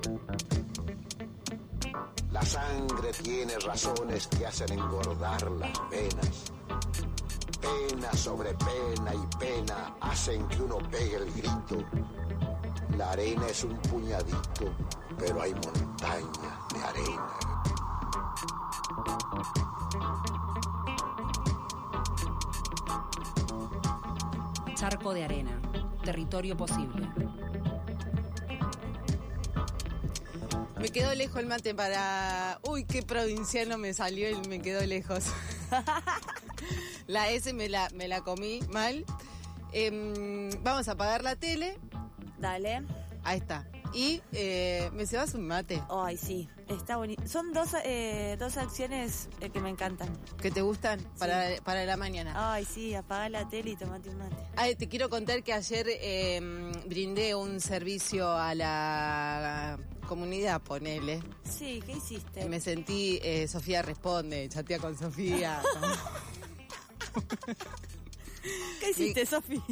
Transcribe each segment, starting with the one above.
La sangre tiene razones que hacen engordar las venas. Pena sobre pena y pena hacen que uno pegue el grito. La arena es un puñadito, pero hay montañas de arena. Charco de arena, territorio posible. Me quedó lejos el mate para... Uy, qué provinciano me salió y me quedó lejos. La S me la comí mal. Vamos a apagar la tele. Dale. Ahí está. Y me cebas un mate. Ay, sí, está bonito. Son dos acciones que me encantan. ¿Que te gustan para la mañana? Ay, sí, apaga la tele y tomate un mate. Ay, te quiero contar que ayer brindé un servicio a la comunidad, ponele. Sí, ¿qué hiciste? Me sentí, Sofía responde, chatea con Sofía. ¿Qué hiciste, Sofi?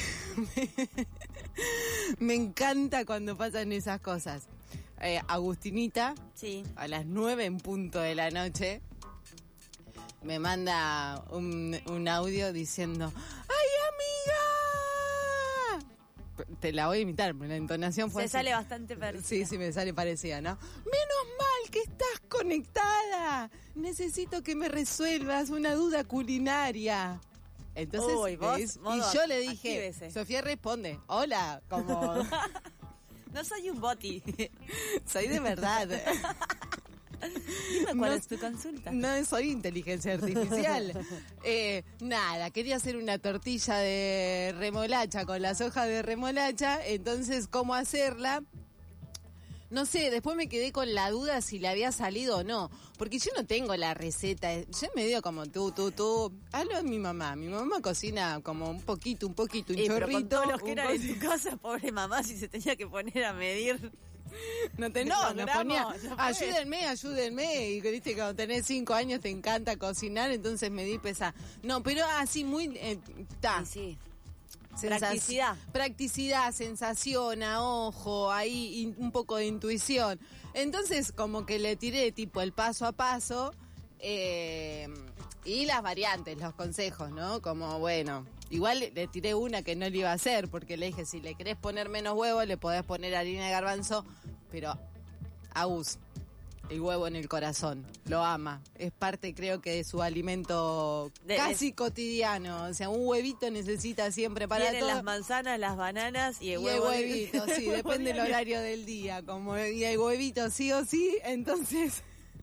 Me encanta cuando pasan esas cosas. Agustinita, sí, a las 9 en punto de la noche, me manda un audio diciendo: ¡ay, amiga! Te la voy a imitar, pero la entonación fue Se así. sale bastante parecida. Sí, me sale parecida, ¿no? Menos mal que estás conectada. Necesito que me resuelvas una duda culinaria. Entonces, uy, vos, y yo le dije, actívese. Sofía responde, hola, como... No soy un boti. Soy de verdad. Dime cuál es tu consulta. No soy inteligencia artificial. Nada, quería hacer una tortilla de remolacha con las hojas de remolacha, entonces, ¿cómo hacerla? No sé, después me quedé con la duda si le había salido o no, porque yo no tengo la receta, yo me digo como tú. Hablo de mi mamá cocina como un poquito, un chorrito. Pero con todos los que eran en tu casa, pobre mamá, si se tenía que poner a medir... nos ponía, ayúdenme, y viste que cuando tenés 5 años te encanta cocinar, entonces me di pesa. No, pero así muy... Sí. Practicidad, sensación, a ojo, ahí un poco de intuición. Entonces como que le tiré tipo el paso a paso y las variantes, los consejos, ¿no? Como bueno, igual le tiré una que no le iba a hacer porque le dije, si le querés poner menos huevo le podés poner harina de garbanzo, pero Agus, el huevo en el corazón, lo ama, es parte creo que de su alimento casi cotidiano, o sea, un huevito necesita siempre para Tienen todo. las manzanas, las bananas y el huevo. Y el huevito, sí, depende del horario del día, como y el huevito sí o sí, entonces,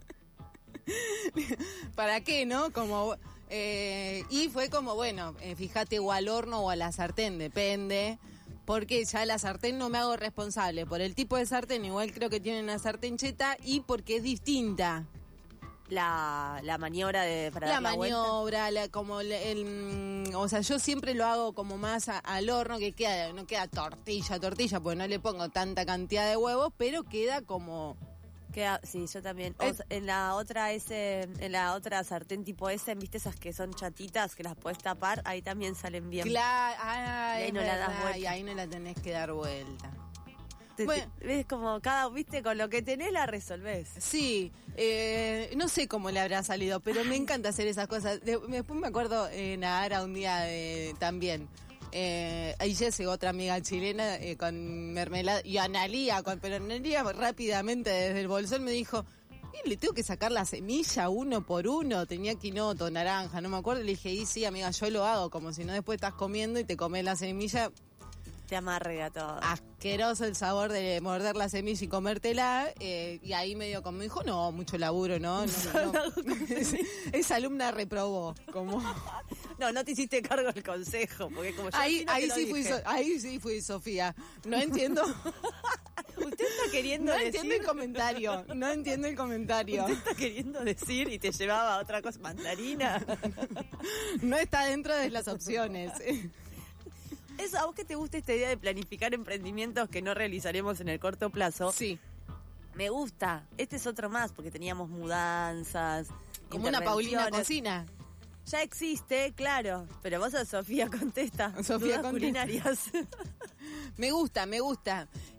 ¿para qué, no? Como y fue como, bueno, fíjate o al horno o a la sartén, depende. Porque ya la sartén no me hago responsable. Por el tipo de sartén, igual creo que tiene una sartén cheta y porque es distinta. La maniobra para la dar la maniobra, o sea, yo siempre lo hago como más al horno, que no queda tortilla, porque no le pongo tanta cantidad de huevos, pero queda como... Sí, yo también. En la otra sartén tipo S, ¿viste esas que son chatitas que las podés tapar? Ahí también salen bien. Claro, y ahí no la das vuelta. Y ahí no la tenés que dar vuelta. Ves como viste, con lo que tenés la resolvés. Sí, no sé cómo le habrá salido, pero me encanta hacer esas cosas. Después me acuerdo Nahara un día también. Ahí llegó otra amiga chilena con mermelada y Analía, pero Analía rápidamente desde el bolsón me dijo, le tengo que sacar la semilla uno por uno, tenía quinoto, naranja, no me acuerdo, le dije, y sí amiga, yo lo hago, como si no después estás comiendo y te comes la semilla. Te amarga todo. Asqueroso el sabor de morder la semilla y comértela, y ahí medio como dijo, no, mucho laburo, ¿no? Esa alumna reprobó, como... No te hiciste cargo del consejo, porque como yo ahí sí fui Sofía. No entiendo. Usted está queriendo decir... No entiendo el comentario. Usted está queriendo decir y te llevaba a otra cosa, mandarina. No está dentro de las opciones. Eso, ¿a vos que te gusta esta idea de planificar emprendimientos que no realizaremos en el corto plazo? Sí. Me gusta. Este es otro más, porque teníamos mudanzas, como una Paulina Cocina. Ya existe, claro, pero vos a Sofía contesta. Sofía dudas culinarias. Me gusta.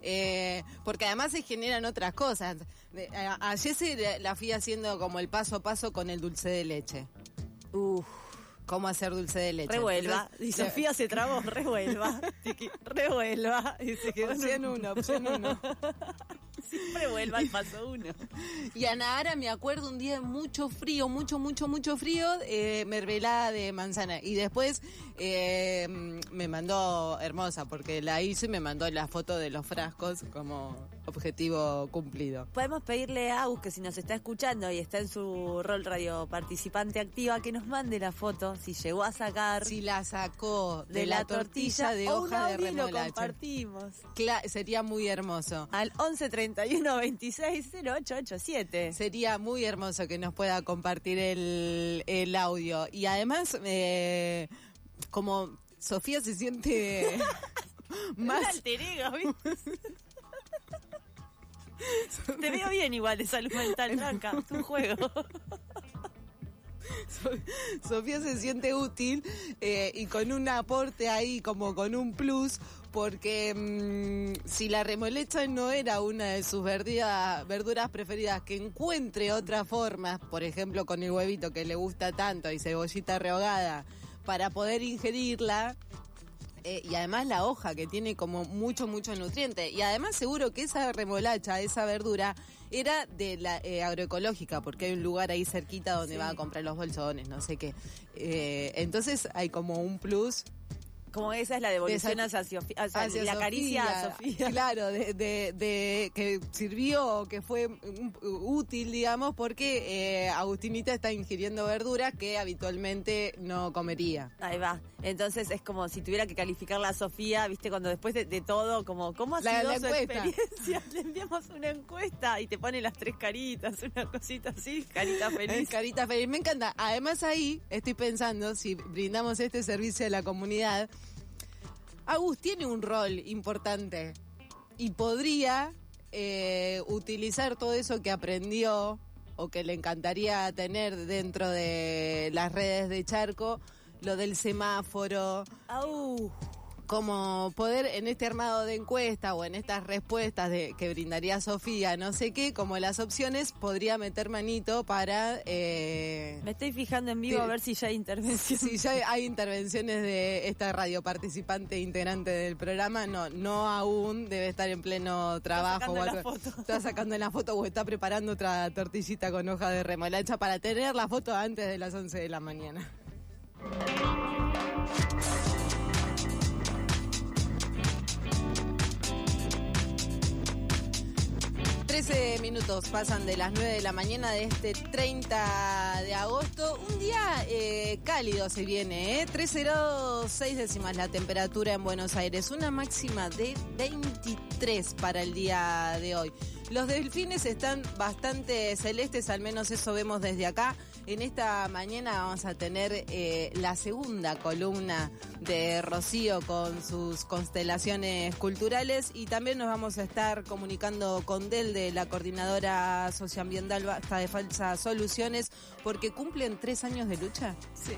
Porque además se generan otras cosas. Ayer la fui haciendo como el paso a paso con el dulce de leche. Cómo hacer dulce de leche. Revuelva. Y Sofía se trabó, revuelva. Revuelva. Y se quedó opción uno. Siempre vuelva al paso 1. Y a Nahara me acuerdo un día de mucho frío, mucho frío, mermelada de manzana. Y después me mandó, hermosa, porque la hizo y me mandó la foto de los frascos como objetivo cumplido. Podemos pedirle a Agus, que si nos está escuchando y está en su rol radio participante activa, que nos mande la foto, si llegó a sacar. Si la sacó de la tortilla de hoja de remolacha. Lo compartimos. Sería muy hermoso. Al 11 31 26 0887. Sería muy hermoso que nos pueda compartir el audio. Y además, como Sofía se siente más... alter ego, ¿viste? Te veo bien igual de salud mental, tranca, es un juego. Sofía se siente útil y con un aporte ahí, como con un plus, porque si la remolacha no era una de sus verduras preferidas, que encuentre otras formas, por ejemplo con el huevito que le gusta tanto y cebollita rehogada, para poder ingerirla. Y además la hoja, que tiene como mucho nutriente. Y además seguro que esa remolacha, esa verdura, era de la agroecológica, porque hay un lugar ahí cerquita donde va a comprar los bolsones, no sé qué. Entonces hay como un plus. Como esa es la devolución hacia la caricia a Sofía. Claro, de que sirvió, que fue útil, digamos, porque Agustinita está ingiriendo verduras que habitualmente no comería. Ahí va. Entonces es como si tuviera que calificarla a Sofía, ¿viste? Cuando después de todo, como ¿cómo ha sido su experiencia? Le enviamos una encuesta y te pone las 3 caritas, una cosita así, carita feliz. Carita feliz, me encanta. Además ahí estoy pensando, si brindamos este servicio a la comunidad, Agus tiene un rol importante y podría utilizar todo eso que aprendió o que le encantaría tener dentro de las redes de Charco, lo del semáforo, como poder en este armado de encuesta o en estas respuestas que brindaría Sofía, no sé qué, como las opciones, podría meter manito para... Me estoy fijando en vivo a ver si ya hay intervenciones. Si ya hay intervenciones de esta radio participante integrante del programa, no aún, debe estar en pleno trabajo. Está sacando la foto o está preparando otra tortillita con hoja de remolacha para tener la foto antes de las 11 de la mañana. 13 minutos pasan de las 9 de la mañana de este 30 de agosto. Un día cálido se viene, 3,06 décimas la temperatura en Buenos Aires. Una máxima de 23 para el día de hoy. Los delfines están bastante celestes, al menos eso vemos desde acá. En esta mañana vamos a tener la segunda columna de Rocío con sus constelaciones culturales y también nos vamos a estar comunicando con Del de la Coordinadora Socioambiental Basta de Falsas Soluciones, porque cumplen 3 años de lucha. Sí.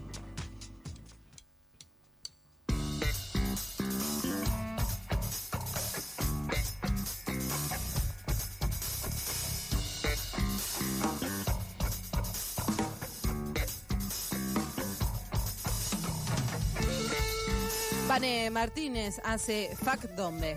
Pane Martínez hace Fac Dombe.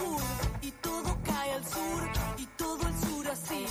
sur y todo cae al sur y todo el sur así.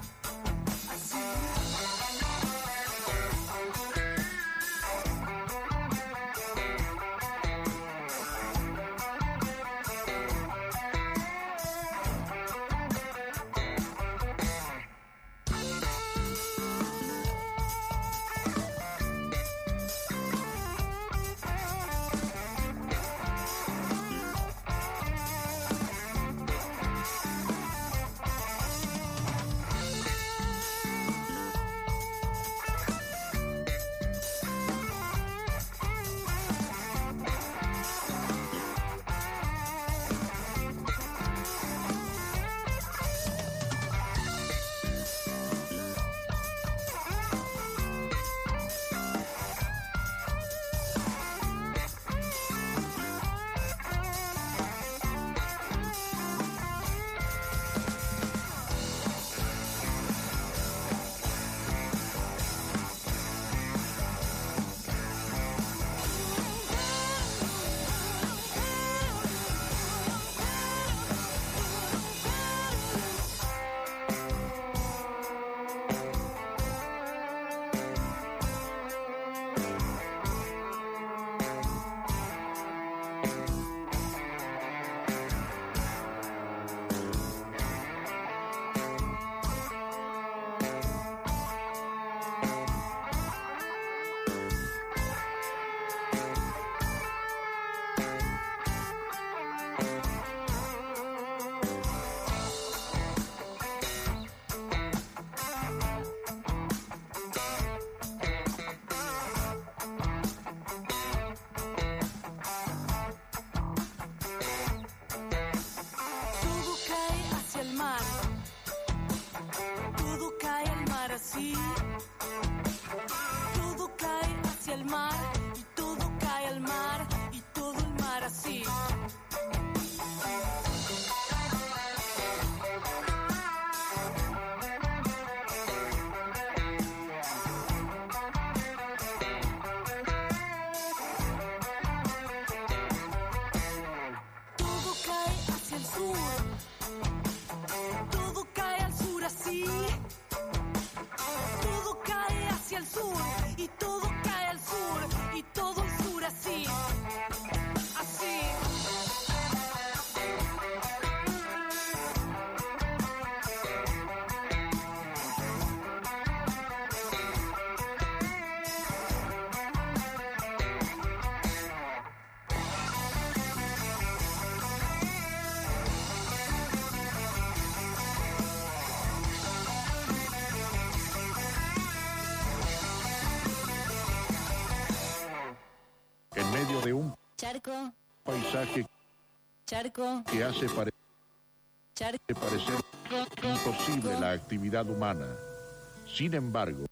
Todo cae hacia el mar y todo cae al mar y todo el mar así. Todo cae hacia el sur. Todo cae al sur así. Hacia el sur y todo cae al sur y todo el sur así, así. En medio de un Charco, paisaje charco, que hace parecer imposible la actividad humana. Sin embargo,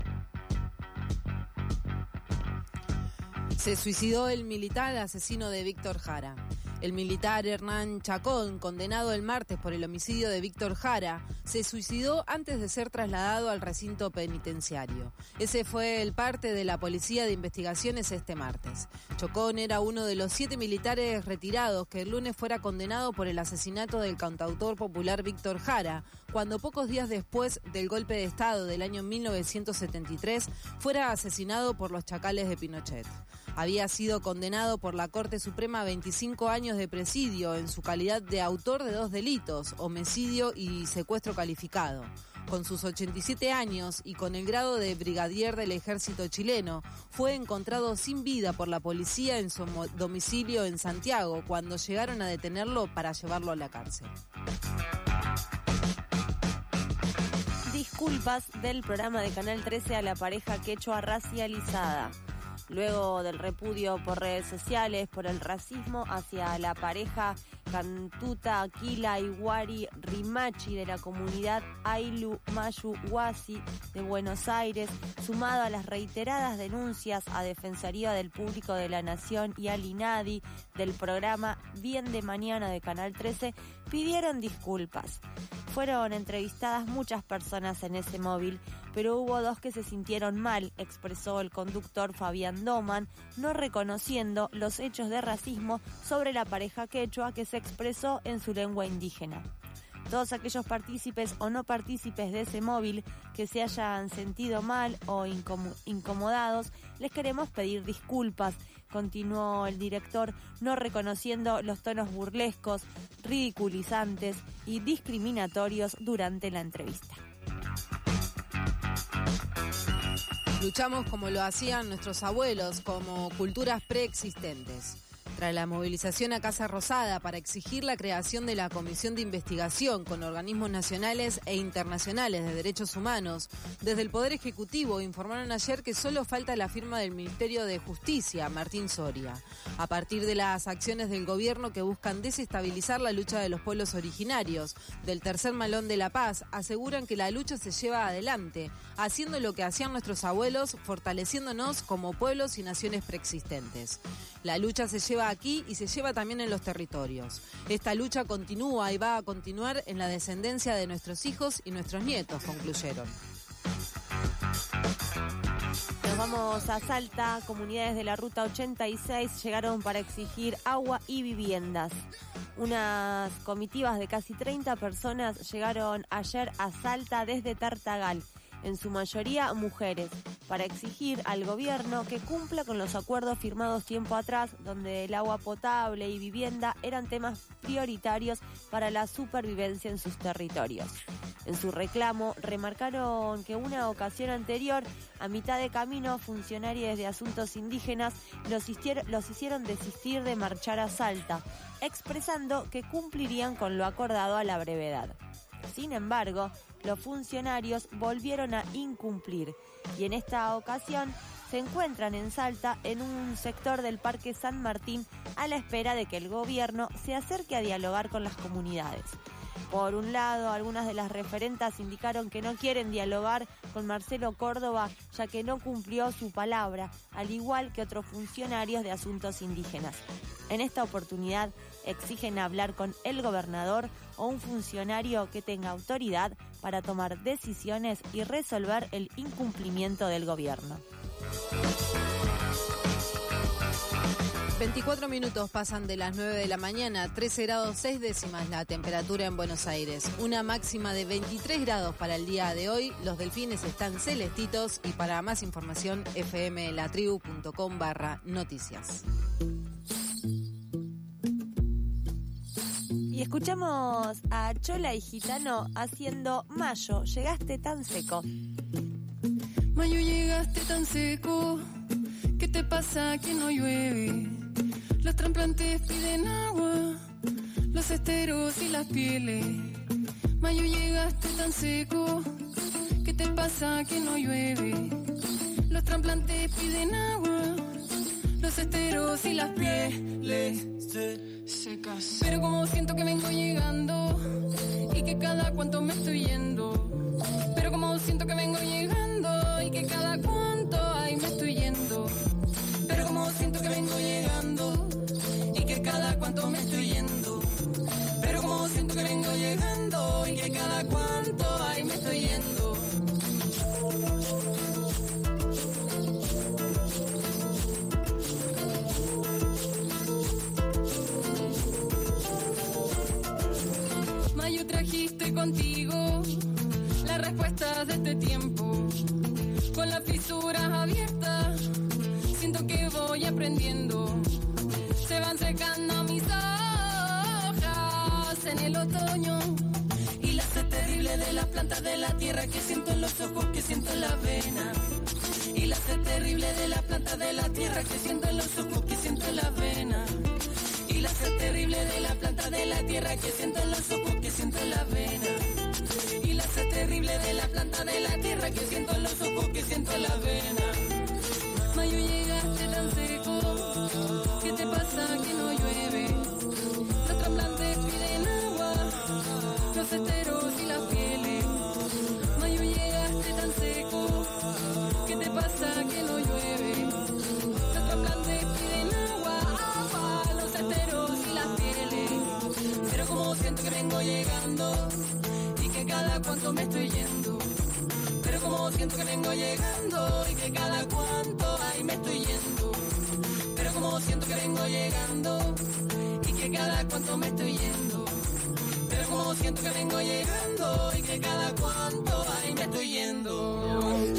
se suicidó el militar asesino de Víctor Jara. El militar Hernán Chacón, condenado el martes por el homicidio de Víctor Jara, se suicidó antes de ser trasladado al recinto penitenciario. Ese fue el parte de la Policía de Investigaciones este martes. Chacón era uno de los 7 militares retirados que el lunes fuera condenado por el asesinato del cantautor popular Víctor Jara, cuando pocos días después del golpe de Estado del año 1973 fuera asesinado por los chacales de Pinochet. Había sido condenado por la Corte Suprema a 25 años de presidio en su calidad de autor de 2 delitos, homicidio y secuestro calificado. Con sus 87 años y con el grado de brigadier del ejército chileno, fue encontrado sin vida por la policía en su domicilio en Santiago, cuando llegaron a detenerlo para llevarlo a la cárcel. Disculpas del programa de Canal 13 a la pareja quechua racializada. Luego del repudio por redes sociales por el racismo hacia la pareja Cantuta Aquila Iguari Rimachi de la comunidad Ailu Mayu Huasi de Buenos Aires, sumado a las reiteradas denuncias a Defensoría del Público de la Nación y al INADI del programa Bien de Mañana de Canal 13, pidieron disculpas. Fueron entrevistadas muchas personas en ese móvil pero hubo 2 que se sintieron mal, expresó el conductor Fabián Doman, no reconociendo los hechos de racismo sobre la pareja quechua que se expresó en su lengua indígena. Todos aquellos partícipes o no partícipes de ese móvil que se hayan sentido mal o incomodados, les queremos pedir disculpas, continuó el director, no reconociendo los tonos burlescos, ridiculizantes y discriminatorios durante la entrevista. Luchamos como lo hacían nuestros abuelos, como culturas preexistentes. Tras la movilización a Casa Rosada para exigir la creación de la Comisión de Investigación con organismos nacionales e internacionales de derechos humanos, desde el Poder Ejecutivo informaron ayer que solo falta la firma del Ministerio de Justicia, Martín Soria. A partir de las acciones del gobierno que buscan desestabilizar la lucha de los pueblos originarios del Tercer Malón de la Paz, aseguran que la lucha se lleva adelante, haciendo lo que hacían nuestros abuelos, fortaleciéndonos como pueblos y naciones preexistentes. La lucha se lleva aquí y se lleva también en los territorios. Esta lucha continúa y va a continuar en la descendencia de nuestros hijos y nuestros nietos, concluyeron. Nos vamos a Salta. Comunidades de la Ruta 86 llegaron para exigir agua y viviendas. Unas comitivas de casi 30 personas llegaron ayer a Salta desde Tartagal, en su mayoría mujeres, para exigir al gobierno que cumpla con los acuerdos firmados tiempo atrás, donde el agua potable y vivienda eran temas prioritarios para la supervivencia en sus territorios. En su reclamo, remarcaron que una ocasión anterior, a mitad de camino, funcionarios de asuntos indígenas los hicieron desistir de marchar a Salta, expresando que cumplirían con lo acordado a la brevedad. Sin embargo, los funcionarios volvieron a incumplir y en esta ocasión se encuentran en Salta en un sector del Parque San Martín a la espera de que el gobierno se acerque a dialogar con las comunidades. Por un lado, algunas de las referentas indicaron que no quieren dialogar con Marcelo Córdoba ya que no cumplió su palabra, al igual que otros funcionarios de asuntos indígenas. En esta oportunidad exigen hablar con el gobernador o un funcionario que tenga autoridad para tomar decisiones y resolver el incumplimiento del gobierno. 24 minutos pasan de las 9 de la mañana, 13 grados 6 décimas la temperatura en Buenos Aires. Una máxima de 23 grados para el día de hoy. Los delfines están celestitos y para más información fmlatribu.com/noticias. Y escuchamos a Chola y Gitano haciendo Mayo, llegaste tan seco. Mayo, llegaste tan seco, ¿qué te pasa que no llueve? Los trasplantes piden agua, los esteros y las pieles. Mayo, llegaste tan seco, ¿qué te pasa que no llueve? Los trasplantes piden agua, los esteros y las pieles secas. Pero como siento que vengo llegando y que cada cuanto me estoy yendo. Pero como siento que vengo llegando y que cada cuanto ay me estoy yendo. Pero como siento que vengo llegando y que cada cuanto me estoy yendo. Pero como siento que vengo llegando y que cada cuanto ay me estoy yendo. Mayo, trajiste contigo las respuestas de este tiempo, con las fisuras abiertas, siento que voy aprendiendo. Se van secando mis hojas en el otoño y la sed terrible de las plantas de la tierra que siento en los ojos, que siento en la vena. Y la sed terrible de las plantas de la tierra que siento en los ojos, que siento en la vena. Y la sed terrible de la planta de la tierra que siento en los ojos, que siento en la vena. Y la sed terrible de la planta de la tierra que siento en los ojos, que siento en la vena. Mayo, llegaste tan seco, ¿qué te pasa que no llueve? Los trasplantes piden agua, los esteros y las pieles. Mayo, llegaste tan seco, ¿qué te pasa que no llueve? Los trasplantes piden agua, los esteros y las pieles. Pero como siento que vengo llegando y que cada cuanto me estoy yendo. Pero Pero como siento que vengo llegando y que cada cuanto ahí me estoy yendo. Pero como siento que vengo llegando y que cada cuanto me estoy yendo. Pero como siento que vengo llegando y que cada cuanto ahí me estoy yendo.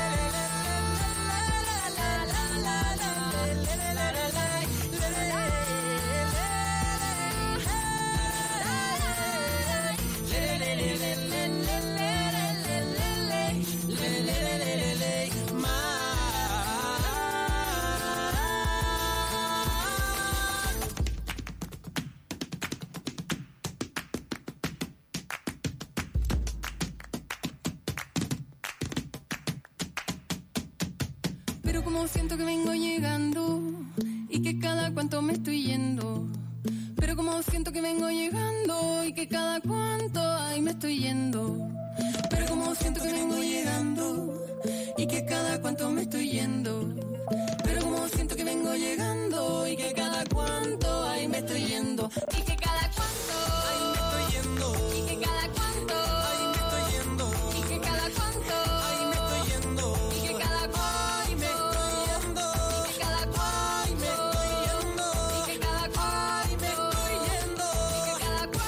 Pero como siento que vengo llegando y que cada cuanto me estoy yendo. Pero como siento que vengo llegando y que cada cuanto ahí me estoy yendo. Pero como siento que vengo llegando y que cada cuanto me estoy yendo. Pero como siento que vengo llegando y que cada cuanto ahí me estoy yendo. Y que cada cuanto ahí me estoy yendo. Y que cada cuanto ahí me estoy yendo. Y que cada cuanto ahí me estoy yendo. Y que cada cuanto ahí me estoy yendo. Y que cada cuanto me estoy yendo. Y que cada cuanto me estoy yendo. Y que cada cuanto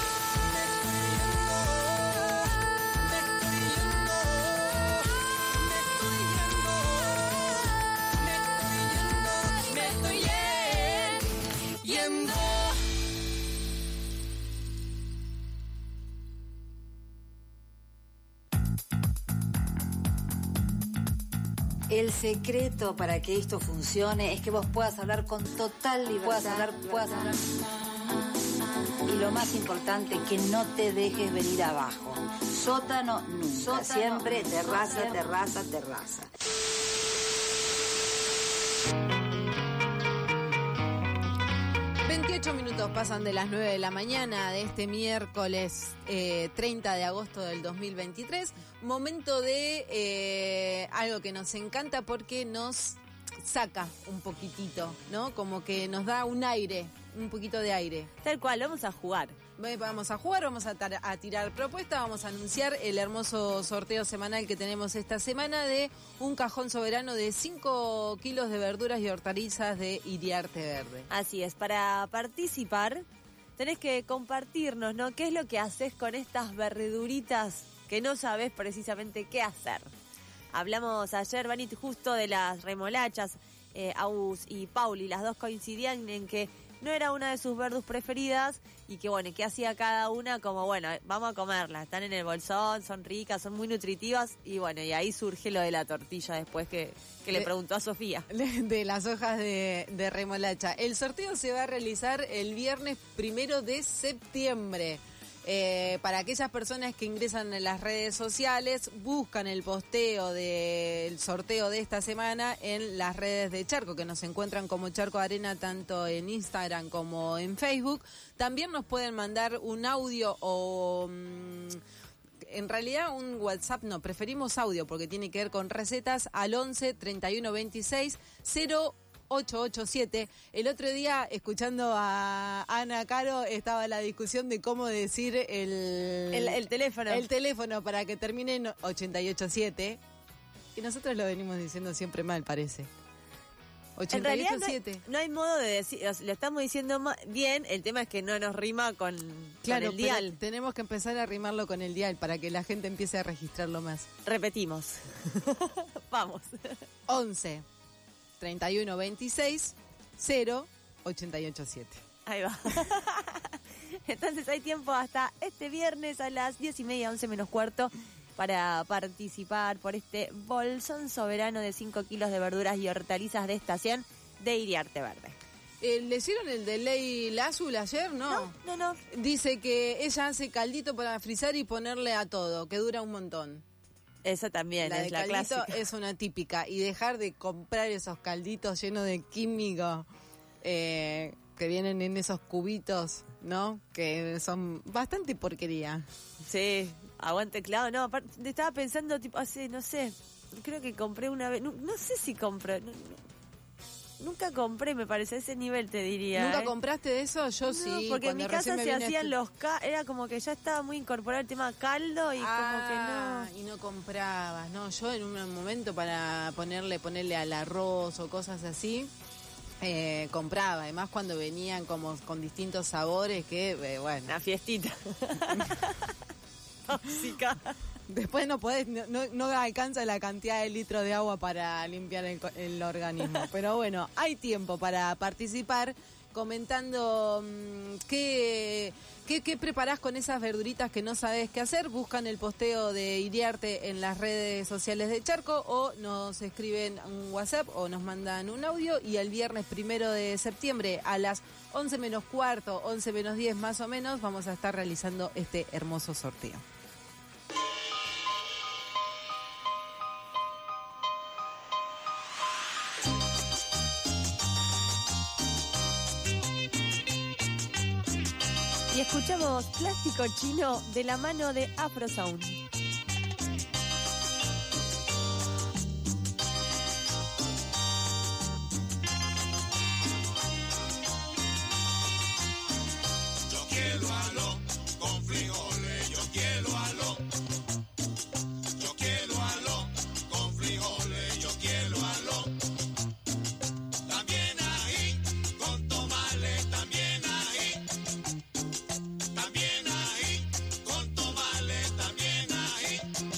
me estoy yendo. Me estoy yendo. El secreto para que esto funcione es que vos puedas hablar con total libertad. Puedas hablar. Y lo más importante, que no te dejes venir abajo. Sótano nunca. Siempre terraza, terraza, terraza. Minutos pasan de las 9 de la mañana de este miércoles 30 de agosto del 2023. Momento de algo que nos encanta porque nos saca un poquitito, ¿no? Como que nos da un aire, un poquito de aire. Tal cual, vamos a jugar. Vamos a jugar, vamos a tirar propuestas, vamos a anunciar el hermoso sorteo semanal que tenemos esta semana de un cajón soberano de 5 kilos de verduras y hortalizas de Iriarte Verde. Así es, para participar tenés que compartirnos, ¿no? ¿Qué es lo que haces con estas verduritas que no sabes precisamente qué hacer? Hablamos ayer, Vani, justo de las remolachas. Aus y Pauli, las dos coincidían en que no era una de sus verdus preferidas y que bueno, ¿qué hacía cada una? Como bueno, vamos a comerlas, están en el bolsón, son ricas, son muy nutritivas y bueno, y ahí surge lo de la tortilla después que le preguntó a Sofía. De las hojas de remolacha. El sorteo se va a realizar el viernes 1 de septiembre. Para aquellas personas que ingresan en las redes sociales, buscan el posteo del sorteo de esta semana en las redes de Charco, que nos encuentran como Charco Arena tanto en Instagram como en Facebook. También nos pueden mandar un audio o en realidad un WhatsApp, no, preferimos audio porque tiene que ver con recetas al 11 31 26 0887. El otro día, escuchando a Ana Caro, estaba la discusión de cómo decir el teléfono. El teléfono para que termine en 887. Y nosotros lo venimos diciendo siempre mal, parece. 887. No hay modo de decir, lo estamos diciendo bien, el tema es que no nos rima con el dial. Tenemos que empezar a rimarlo con el dial para que la gente empiece a registrarlo más. Repetimos. Vamos. 11 31 26 0887. Ahí va. Entonces hay tiempo hasta este viernes a las 10:30, 11 menos cuarto, para participar por este bolsón soberano de 5 kilos de verduras y hortalizas de estación de Iriarte Verde. ¿Le hicieron el de Ley Azul ayer? No. Dice que ella hace caldito para frizar y ponerle a todo, que dura un montón. Esa también es la clásica. Es una típica. Y dejar de comprar esos calditos llenos de químicos que vienen en esos cubitos, ¿no? Que son bastante porquería. Sí, aguante clavo. No, aparte, estaba pensando, tipo, hace, no sé, creo que compré una vez, no sé si compré, Nunca compré, me parece, a ese nivel te diría. ¿Nunca compraste de eso? Yo No, sí. porque en mi casa se hacían los... era como que ya estaba muy incorporado el tema caldo y como que no. Y no comprabas, no. Yo en un momento para ponerle al arroz o cosas así, compraba. Además cuando venían como con distintos sabores que, bueno. Una fiestita. Tóxica. Después no alcanza la cantidad de litros de agua para limpiar el organismo. Pero bueno, hay tiempo para participar comentando qué preparás con esas verduritas que no sabés qué hacer. Buscan el posteo de Iriarte en las redes sociales de Charco o nos escriben un WhatsApp o nos mandan un audio. Y el viernes 1 de septiembre a las 11 menos cuarto, 11 menos 10 más o menos, vamos a estar realizando este hermoso sorteo. Y escuchamos Plástico Chino de la mano de Afro Sound. Yo quiero arroz con frijoles, yo quiero arroz. Yo quiero arroz con frijoles, yo quiero arroz. También ají con tomales, también ají. También ají con tomales, también ají.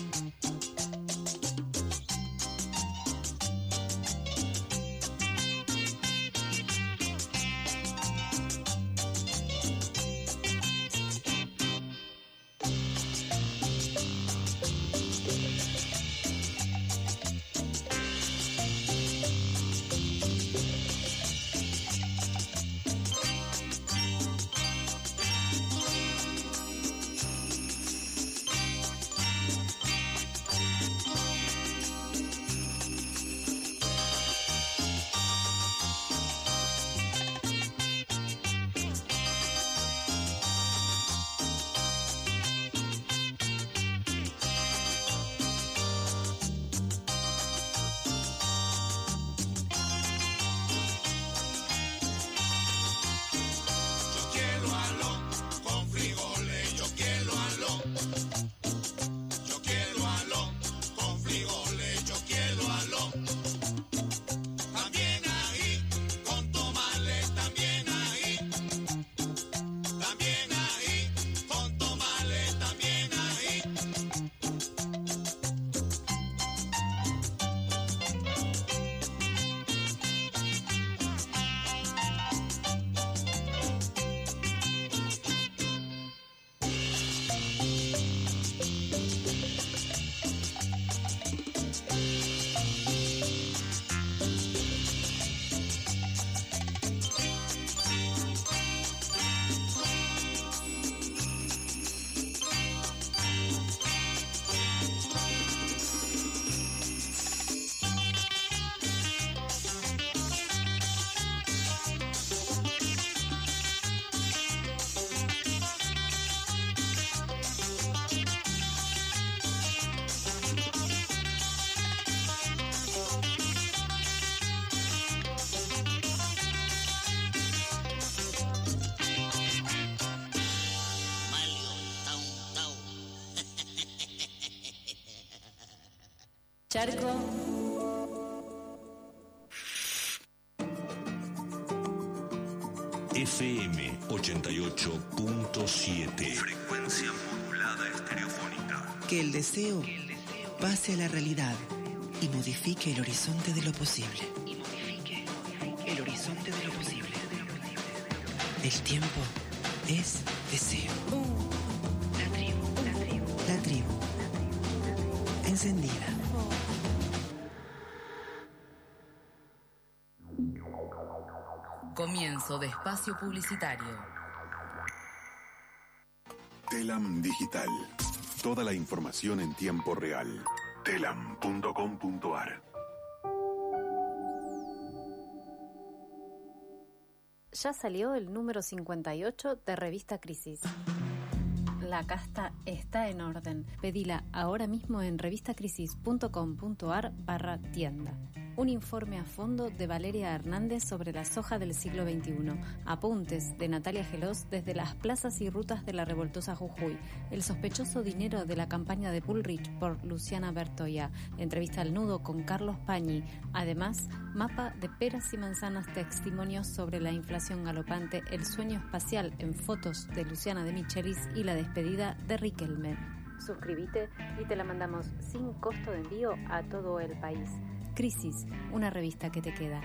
Yo quiero arroz con frijoles, yo quiero arroz. Yo quiero arroz con frijoles, yo quiero arroz. También ají con tomales, también ají. También ají con tomales, también ají. Charco. FM 88.7. Frecuencia modulada estereofónica. Que el deseo pase a la realidad y modifique el horizonte de lo posible. El horizonte de lo posible. El tiempo es deseo. La tribu. La tribu. Encendida. Comienzo de espacio publicitario. Telam Digital. Toda la información en tiempo real. telam.com.ar. Ya salió el número 58 de Revista Crisis. La casta está en orden. Pedila ahora mismo en revistacrisis.com.ar/tienda. Un informe a fondo de Valeria Hernández sobre la soja del siglo XXI. Apuntes de Natalia Gelós desde las plazas y rutas de la revoltosa Jujuy. El sospechoso dinero de la campaña de Bullrich por Luciana Bertoia. Entrevista al nudo con Carlos Pañi. Además, mapa de peras y manzanas, testimonios sobre la inflación galopante, el sueño espacial en fotos de Luciana de Michelis y la despedida de Riquelme. Suscríbete y te la mandamos sin costo de envío a todo el país. Crisis, una revista que te queda.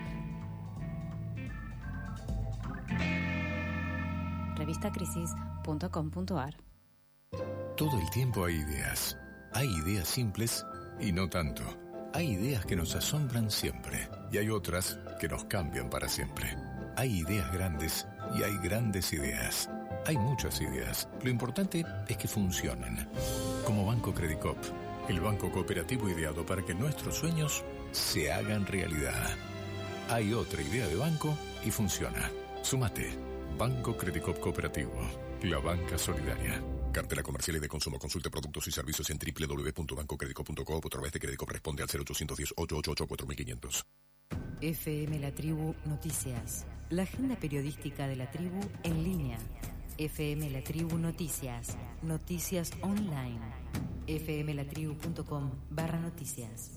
revistacrisis.com.ar. Todo el tiempo hay ideas. Hay ideas simples y no tanto. Hay ideas que nos asombran siempre y hay otras que nos cambian para siempre. Hay ideas grandes y hay grandes ideas. Hay muchas ideas. Lo importante es que funcionen. Como Banco Credicop, el banco cooperativo ideado para que nuestros sueños se hagan realidad. Hay otra idea de banco y funciona. Súmate. Banco Credicop Cooperativo. La banca solidaria. Cartela comercial y de consumo. Consulte productos y servicios en www.bancocredico.com o a través de Credicop. Responde al 0810-888-4500. FM La Tribu Noticias. La agenda periodística de la tribu en línea. FM La Tribu Noticias. Noticias online. fmlatribu.com/noticias.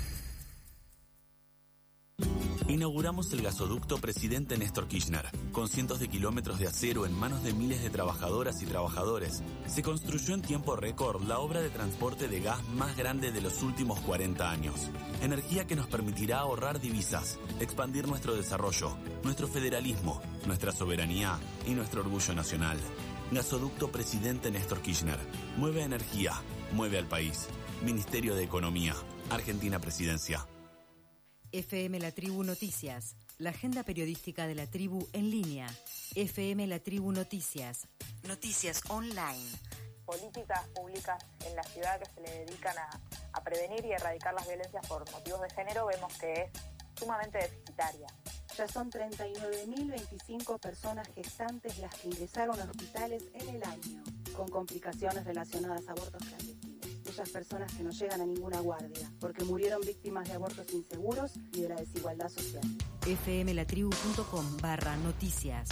Inauguramos el gasoducto Presidente Néstor Kirchner, con cientos de kilómetros de acero en manos de miles de trabajadoras y trabajadores. Se construyó en tiempo récord la obra de transporte de gas más grande de los últimos 40 años. Energía que nos permitirá ahorrar divisas, expandir nuestro desarrollo, nuestro federalismo, nuestra soberanía y nuestro orgullo nacional. Gasoducto Presidente Néstor Kirchner. Mueve energía, mueve al país. Ministerio de Economía, Argentina Presidencia. FM La Tribu Noticias, la agenda periodística de la tribu en línea. FM La Tribu Noticias, noticias online. Políticas públicas en la ciudad que se le dedican a prevenir y erradicar las violencias por motivos de género, vemos que es sumamente deficitaria. Ya son 39.025 personas gestantes las que ingresaron a hospitales en el año, con complicaciones relacionadas a abortos clandestinos. Aquellas personas que no llegan a ninguna guardia, porque murieron víctimas de abortos inseguros y de la desigualdad social. fmlatribu.com/noticias.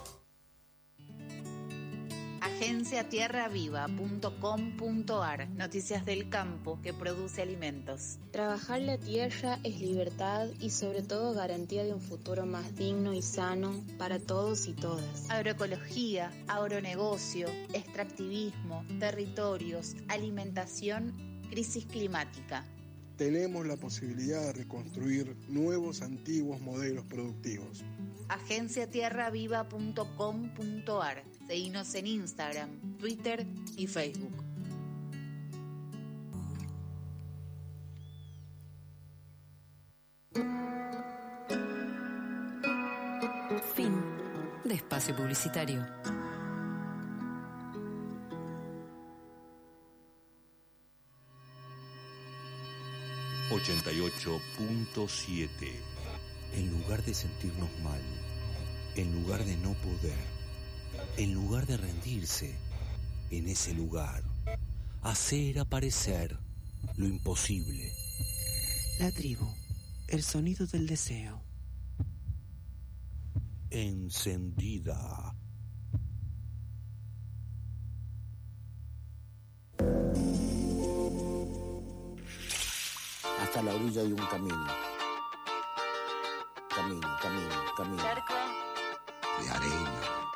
Agenciatierraviva.com.ar. Noticias del campo que produce alimentos. Trabajar la tierra es libertad y sobre todo garantía de un futuro más digno y sano para todos y todas. Agroecología, agronegocio, extractivismo, territorios, alimentación, crisis climática. Tenemos la posibilidad de reconstruir nuevos, antiguos modelos productivos. Agenciatierraviva.com.ar. Seguinos en Instagram, Twitter y Facebook. Fin de espacio publicitario. ...88.7... En lugar de sentirnos mal, en lugar de no poder, en lugar de rendirse, en ese lugar, hacer aparecer lo imposible. La tribu, el sonido del deseo. Encendida. Hasta la orilla hay un camino. Camino. Charco de arena.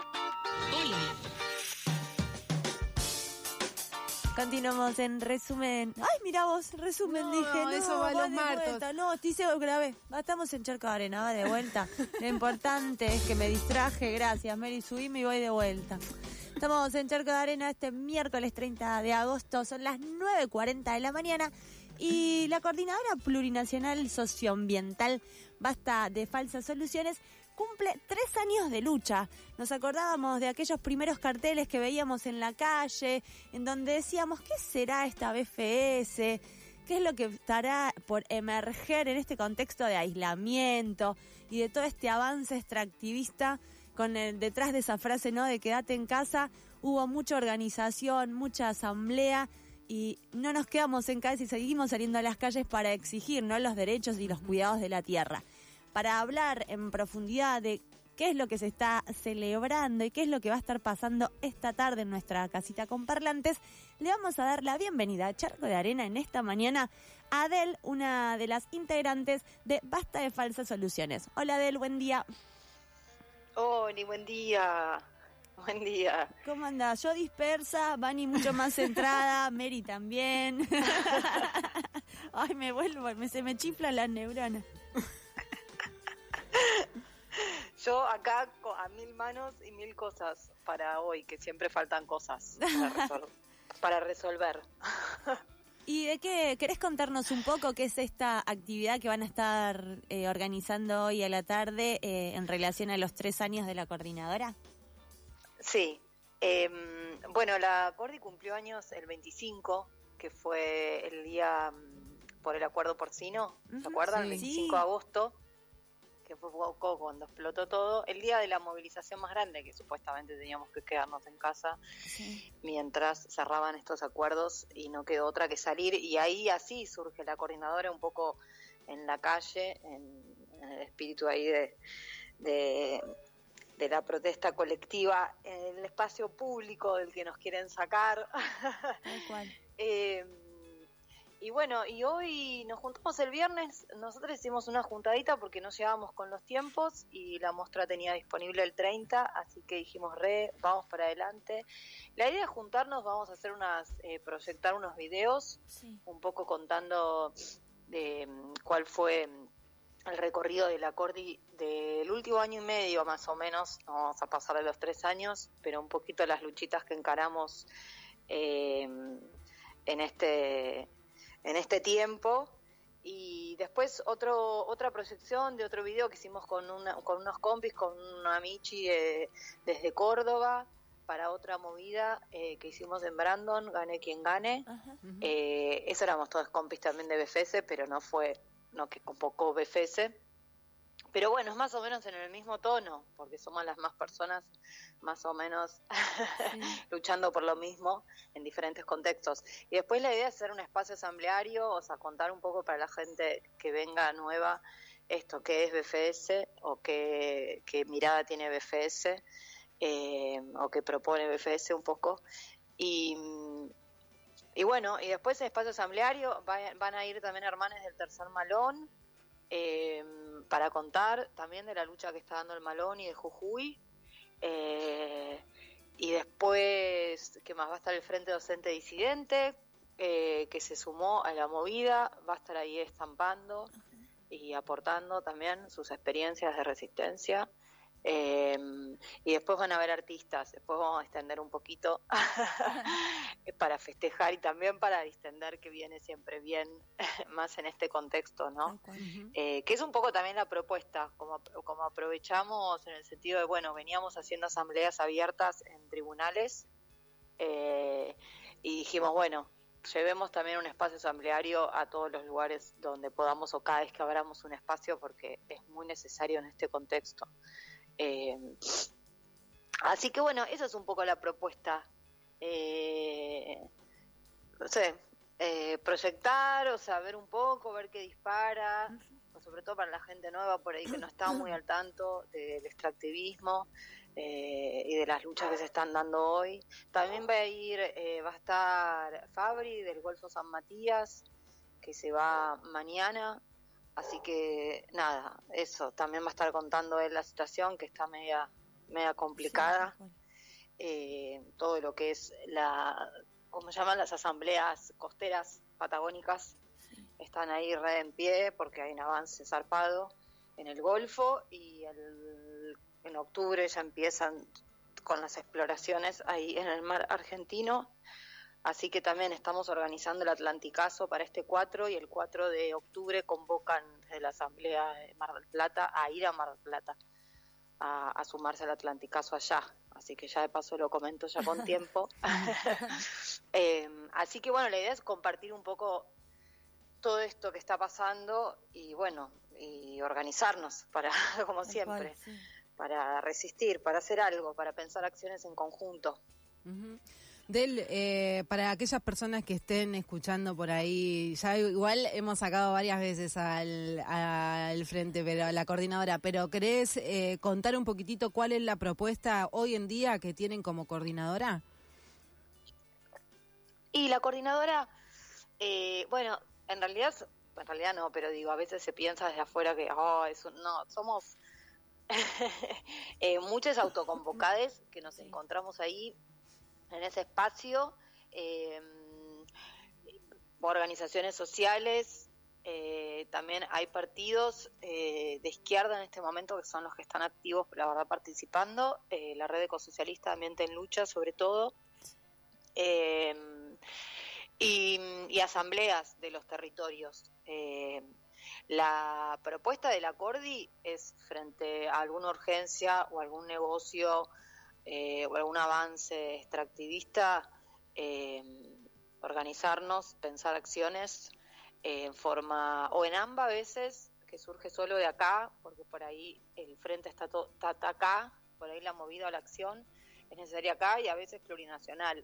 Continuamos en resumen. Ay, mira vos, resumen, No, dije. No, eso va a los martes. vuelta. No, estoy seguro que grabé. Estamos en Charco de Arena, va de vuelta. Lo importante es que me distraje, gracias, Mary, subíme y voy de vuelta. Estamos en Charco de Arena este miércoles 30 de agosto, son las 9:40 de la mañana. Y la Coordinadora Plurinacional Socioambiental Basta de Falsas Soluciones cumple 3 años de lucha. Nos acordábamos de aquellos primeros carteles que veíamos en la calle, en donde decíamos, ¿qué será esta BFS? ¿Qué es lo que estará por emerger en este contexto de aislamiento y de todo este avance extractivista? Detrás de esa frase, ¿no?, de quédate en casa, hubo mucha organización, mucha asamblea, y no nos quedamos en casa y seguimos saliendo a las calles para exigir, ¿no?, los derechos y los cuidados de la tierra. Para hablar en profundidad de qué es lo que se está celebrando y qué es lo que va a estar pasando esta tarde en nuestra casita con parlantes, le vamos a dar la bienvenida a Charco de Arena en esta mañana a Adel, una de las integrantes de Basta de Falsas Soluciones. Hola Adel, buen día. Hola, buen día. Buen día. ¿Cómo andás? Yo dispersa, Vani mucho más centrada, Mary también. Ay, se me chiflan las neuronas. Yo acá a 1000 manos y 1000 cosas para hoy, que siempre faltan cosas para resolver. ¿Y de qué querés contarnos un poco qué es esta actividad que van a estar organizando hoy a la tarde en relación a los 3 años de la coordinadora? Sí. Bueno, la Cordi cumplió años el 25, que fue el día por el acuerdo porcino, ¿se acuerdan? El 25 de agosto, que fue cuando explotó todo, el día de la movilización más grande, que supuestamente teníamos que quedarnos en casa mientras cerraban estos acuerdos y no quedó otra que salir, y ahí así surge la coordinadora un poco en la calle, en el espíritu ahí de la protesta colectiva, en el espacio público del que nos quieren sacar. Tal cual. Y bueno, y hoy nos juntamos el viernes, nosotros hicimos una juntadita porque no llegábamos con los tiempos y la muestra tenía disponible el 30, así que dijimos vamos para adelante. La idea es juntarnos, vamos a hacer proyectar unos videos, un poco contando de cuál fue el recorrido de la Cordi del último año y medio más o menos, no vamos a pasar de los 3 años, pero un poquito las luchitas que encaramos en este tiempo. Y después otra proyección de otro video que hicimos con unos compis, con una Michi desde Córdoba, para otra movida que hicimos en Brandon, Gane Quien Gane. Eso éramos todos compis también de BFS, pero no que convocó BFS. Pero bueno, es más o menos en el mismo tono, porque somos las más personas más o menos luchando por lo mismo en diferentes contextos. Y después la idea es hacer un espacio asambleario, o sea, contar un poco para la gente que venga nueva esto, qué es BFS o qué mirada tiene BFS o qué propone BFS un poco. Y bueno, y después en espacio asambleario van a ir también hermanes del Tercer Malón, para contar también de la lucha que está dando el Malón y de Jujuy. Y después, ¿qué más? Va a estar el Frente Docente Disidente, que se sumó a la movida, va a estar ahí estampando y aportando también sus experiencias de resistencia. Y después van a haber artistas, después vamos a extender un poquito para festejar y también para distender, que viene siempre bien más en este contexto, ¿no? Que es un poco también la propuesta, como aprovechamos en el sentido de, bueno, veníamos haciendo asambleas abiertas en tribunales y dijimos, bueno, llevemos también un espacio asambleario a todos los lugares donde podamos o cada vez que abramos un espacio, porque es muy necesario en este contexto. Así que bueno, esa es un poco la propuesta. No sé, proyectar, o sea, ver un poco, ver qué dispara, sobre todo para la gente nueva por ahí que no está muy al tanto del extractivismo y de las luchas que se están dando hoy. También va a estar Fabri del Golfo San Matías, que se va mañana. Así que nada, eso, también va a estar contando él la situación, que está media complicada. Todo lo que es ¿cómo se llaman? Las asambleas costeras patagónicas están ahí re en pie porque hay un avance zarpado en el Golfo, y en octubre ya empiezan con las exploraciones ahí en el mar argentino. Así que también estamos organizando el Atlanticazo para este 4, y el 4 de octubre convocan desde la Asamblea de Mar del Plata a ir a Mar del Plata a sumarse al Atlanticazo allá. Así que ya de paso lo comento ya con tiempo. Así que bueno, la idea es compartir un poco todo esto que está pasando y bueno, y organizarnos para, como siempre, para resistir, para hacer algo, para pensar acciones en conjunto. Para aquellas personas que estén escuchando por ahí, ya igual hemos sacado varias veces al frente, pero la coordinadora, pero ¿querés contar un poquitito cuál es la propuesta hoy en día que tienen como coordinadora? Y la coordinadora, bueno, en realidad no, pero digo, a veces se piensa desde afuera que, no, somos muchas autoconvocadas que nos encontramos ahí en ese espacio, organizaciones sociales, también hay partidos de izquierda en este momento que son los que están activos, la verdad, participando, la red ecosocialista Ambiente en Lucha sobre todo, y asambleas de los territorios. La propuesta de la Cordi es frente a alguna urgencia o algún negocio o algún avance extractivista, organizarnos, pensar acciones en forma, o en ambas a veces, que surge solo de acá, porque por ahí el frente está acá, por ahí la movida a la acción es necesaria acá y a veces plurinacional.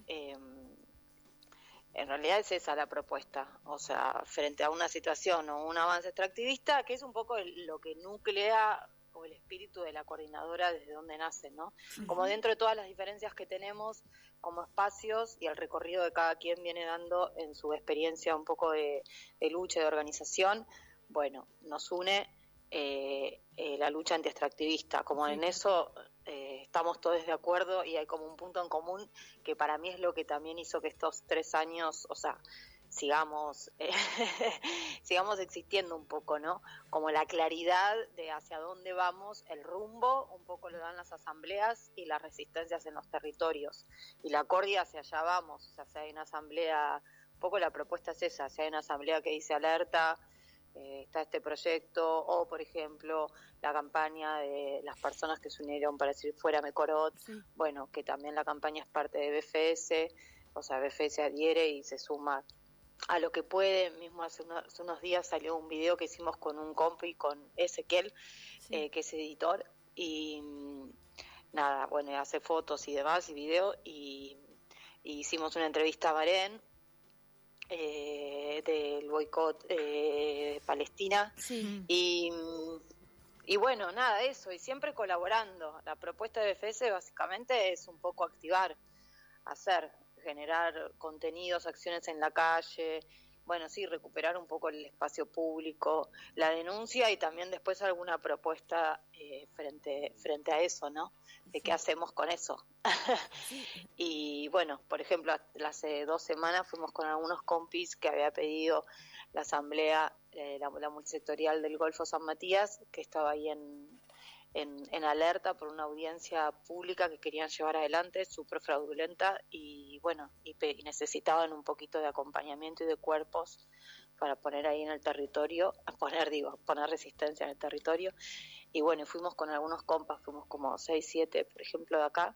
En realidad es esa la propuesta, o sea, frente a una situación o un avance extractivista, que es un poco lo que nuclea o el espíritu de la coordinadora desde donde nace, ¿no? Como dentro de todas las diferencias que tenemos como espacios y el recorrido que cada quien viene dando en su experiencia un poco de lucha, de organización, bueno, nos une la lucha antiextractivista, como en eso estamos todos de acuerdo y hay como un punto en común que para mí es lo que también hizo que estos 3 años, o sea, sigamos existiendo un poco, ¿no? Como la claridad de hacia dónde vamos, el rumbo, un poco lo dan las asambleas y las resistencias en los territorios. Y la Cordi hacia allá vamos, o sea, si hay una asamblea, un poco la propuesta es esa, si hay una asamblea que dice alerta, está este proyecto, o por ejemplo la campaña de las personas que se unieron para decir fuera Mecorot, bueno, que también la campaña es parte de BFS, o sea, BFS adhiere y se suma a lo que puede. Mismo hace unos días salió un video que hicimos con un compi, con Ezequiel, que es editor, y nada, bueno, hace fotos y demás, y video, y hicimos una entrevista a Barén, del boicot Palestina, y bueno, nada, eso, y siempre colaborando. La propuesta de BFS básicamente es un poco activar, generar contenidos, acciones en la calle, bueno, sí, recuperar un poco el espacio público, la denuncia y también después alguna propuesta frente a eso, ¿no? De qué hacemos con eso. Y bueno, por ejemplo, hace 2 semanas fuimos con algunos compis que había pedido la asamblea, la multisectorial del Golfo San Matías, que estaba ahí en alerta por una audiencia pública que querían llevar adelante, súper fraudulenta, y bueno, y necesitaban un poquito de acompañamiento y de cuerpos para poner ahí en el territorio, poner resistencia en el territorio. Y bueno, fuimos con algunos compas, fuimos como 6, 7, por ejemplo, de acá,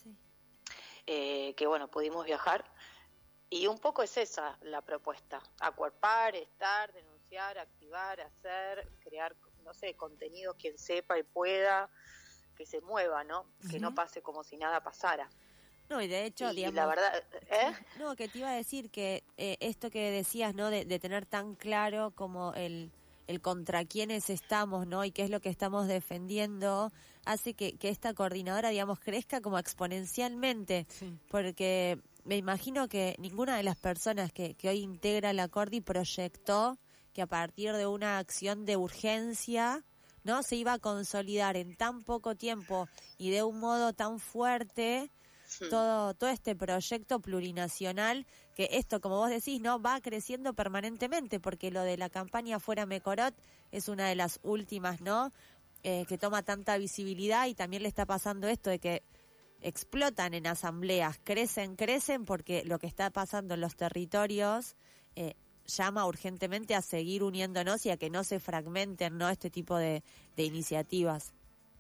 que bueno, pudimos viajar, y un poco es esa la propuesta: acuerpar, estar, denunciar, activar, hacer, crear, no sé, contenido, quien sepa y pueda, que se mueva, ¿no? Que no pase como si nada pasara. No, y de hecho, digamos, la verdad, no, que te iba a decir que esto que decías, ¿no? De tener tan claro como el contra quiénes estamos, ¿no? Y qué es lo que estamos defendiendo, hace que esta coordinadora, digamos, crezca como exponencialmente, porque me imagino que ninguna de las personas que hoy integra la Cordi proyectó que a partir de una acción de urgencia, ¿no?, se iba a consolidar en tan poco tiempo y de un modo tan fuerte todo este proyecto plurinacional, que esto, como vos decís, no va creciendo permanentemente, porque lo de la campaña Fuera Mecorot es una de las últimas, ¿no?, que toma tanta visibilidad, y también le está pasando esto de que explotan en asambleas, crecen porque lo que está pasando en los territorios llama urgentemente a seguir uniéndonos y a que no se fragmenten, ¿no?, este tipo de iniciativas.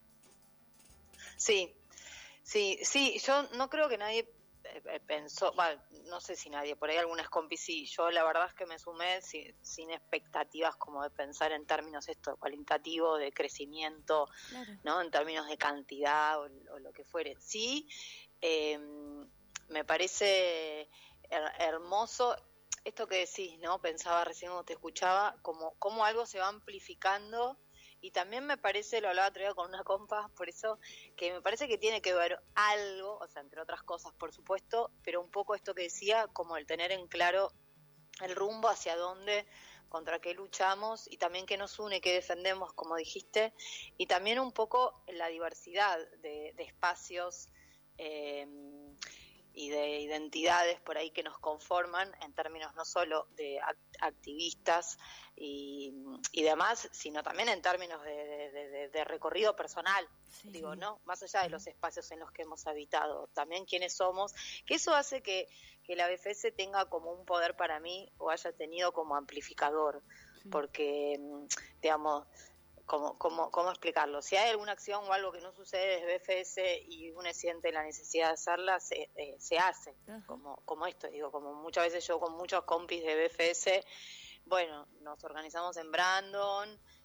Sí, yo no creo que nadie pensó, bueno, no sé si nadie, por ahí algunas compis sí, yo la verdad es que me sumé sin expectativas como de pensar en términos cualitativo, de crecimiento, ¿no?, en términos de cantidad o lo que fuere. Sí, me parece hermoso esto que decís, ¿no? Pensaba recién cuando te escuchaba, como algo se va amplificando, y también me parece, lo hablaba otro día con una compa, por eso, que me parece que tiene que ver algo, o sea, entre otras cosas, por supuesto, pero un poco esto que decía, como el tener en claro el rumbo hacia dónde, contra qué luchamos, y también qué nos une, qué defendemos, como dijiste, y también un poco la diversidad de espacios, y de identidades por ahí que nos conforman en términos no solo de activistas y demás, sino también en términos de recorrido personal, digo, ¿no? Más allá de los espacios en los que hemos habitado, también quiénes somos, que eso hace que la BFS tenga como un poder para mí, o haya tenido como amplificador, porque, digamos, ¿Cómo explicarlo? Si hay alguna acción o algo que no sucede desde BFS y uno siente la necesidad de hacerla, se hace, como esto, digo, como muchas veces yo con muchos compis de BFS, bueno, nos organizamos en Brandon,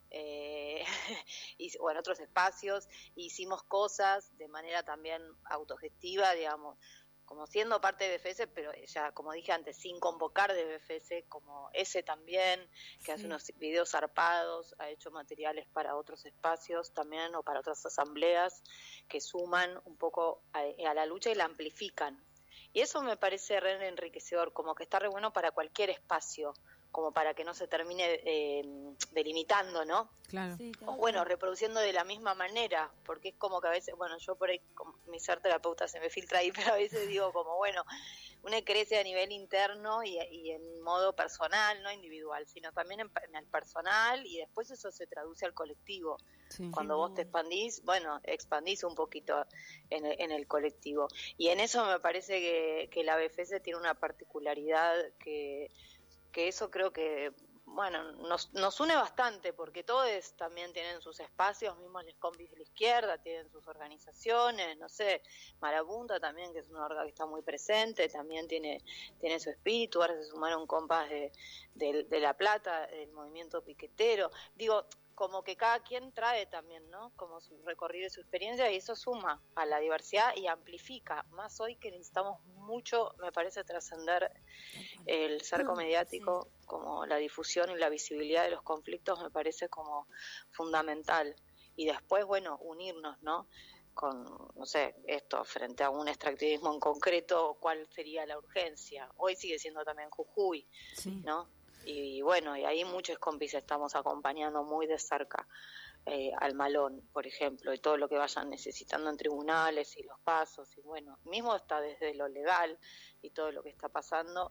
o en otros espacios, hicimos cosas de manera también autogestiva, digamos, como siendo parte de BFS, pero ya, como dije antes, sin convocar de BFS, como ese también, que hace unos videos zarpados, ha hecho materiales para otros espacios también, o para otras asambleas, que suman un poco a la lucha y la amplifican. Y eso me parece re enriquecedor, como que está re bueno para cualquier espacio, como para que no se termine delimitando, ¿no? Claro. Sí, o bueno, reproduciendo de la misma manera, porque es como que a veces, bueno, yo por ahí, mi ser terapeuta se me filtra ahí, pero a veces digo como, bueno, uno crece a nivel interno y en modo personal, no individual, sino también en el personal, y después eso se traduce al colectivo. Sí. Cuando vos te expandís, bueno, expandís un poquito en el colectivo. Y en eso me parece que la BFS tiene una particularidad que eso creo que, bueno, nos une bastante, porque todos también tienen sus espacios, mismos los combis de la izquierda tienen sus organizaciones, no sé, Marabunta también, que es una orga que está muy presente, también tiene su espíritu. Ahora se sumaron compas de La Plata, del movimiento piquetero, digo, como que cada quien trae también, ¿no? Como su recorrido y su experiencia, y eso suma a la diversidad y amplifica, más hoy que necesitamos mucho, me parece, trascender el cerco mediático, como la difusión y la visibilidad de los conflictos me parece como fundamental. Y después, bueno, unirnos, ¿no? Con, no sé, esto, frente a un extractivismo en concreto, ¿cuál sería la urgencia? Hoy sigue siendo también Jujuy, ¿no? Y bueno, y ahí muchos compis estamos acompañando muy de cerca al Malón, por ejemplo, y todo lo que vayan necesitando en tribunales y los pasos, y bueno, mismo está desde lo legal y todo lo que está pasando,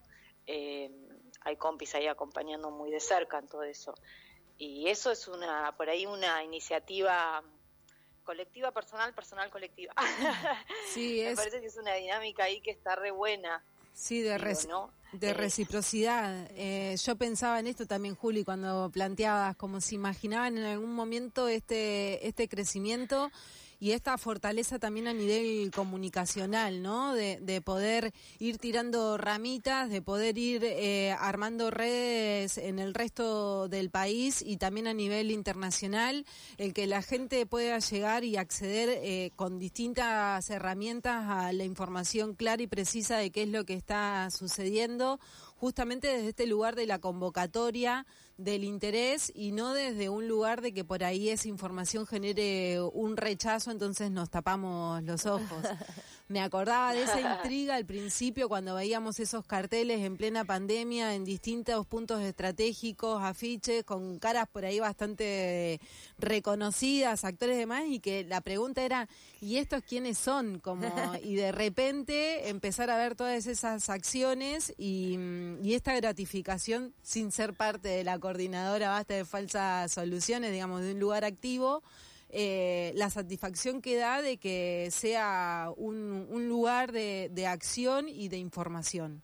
hay compis ahí acompañando muy de cerca en todo eso. Y eso es por ahí una iniciativa colectiva, personal, colectiva. Sí, me parece que es una dinámica ahí que está re buena. Sí, de reciprocidad. Yo pensaba en esto también, Juli, cuando planteabas, como si imaginaban en algún momento este crecimiento y esta fortaleza también a nivel comunicacional, ¿no? De poder ir tirando ramitas, de poder ir armando redes en el resto del país y también a nivel internacional, el que la gente pueda llegar y acceder con distintas herramientas a la información clara y precisa de qué es lo que está sucediendo, justamente desde este lugar de la convocatoria, del interés, y no desde un lugar de que por ahí esa información genere un rechazo, entonces nos tapamos los ojos. Me acordaba de esa intriga al principio cuando veíamos esos carteles en plena pandemia en distintos puntos estratégicos, afiches, con caras por ahí bastante reconocidas, actores y demás, y que la pregunta era, ¿y estos quiénes son? Y de repente empezar a ver todas esas acciones y esta gratificación sin ser parte de la coordinadora Basta de Falsas Soluciones, digamos, de un lugar activo, la satisfacción que da de que sea un lugar de acción y de información.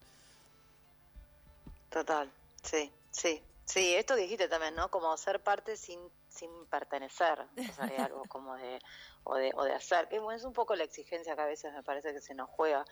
Total, sí, esto que dijiste también, ¿no? Como ser parte sin sin pertenecer, o sea, hay algo como de hacer, que bueno, es un poco la exigencia que a veces me parece que se nos juega.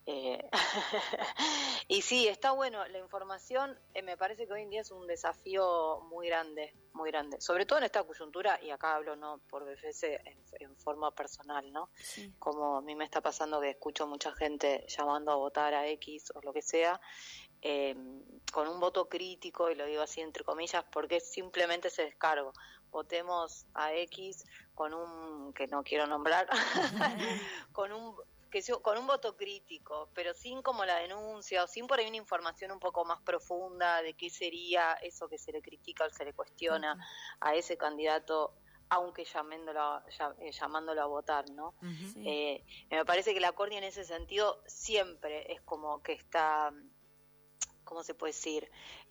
Y sí, está bueno, la información me parece que hoy en día es un desafío muy grande, sobre todo en esta coyuntura, y acá hablo no por BFS en forma personal, ¿no? Sí. Como a mí me está pasando que escucho mucha gente llamando a votar a X o lo que sea, con un voto crítico, y lo digo así entre comillas, porque simplemente se descargo. Votemos a X con un, que no quiero nombrar, con un voto crítico, pero sin como la denuncia, o sin por ahí una información un poco más profunda de qué sería eso que se le critica o se le cuestiona a ese candidato, aunque llamándolo a votar, ¿no? Sí. Me parece que la Cordi en ese sentido siempre es como que está, ¿cómo se puede decir?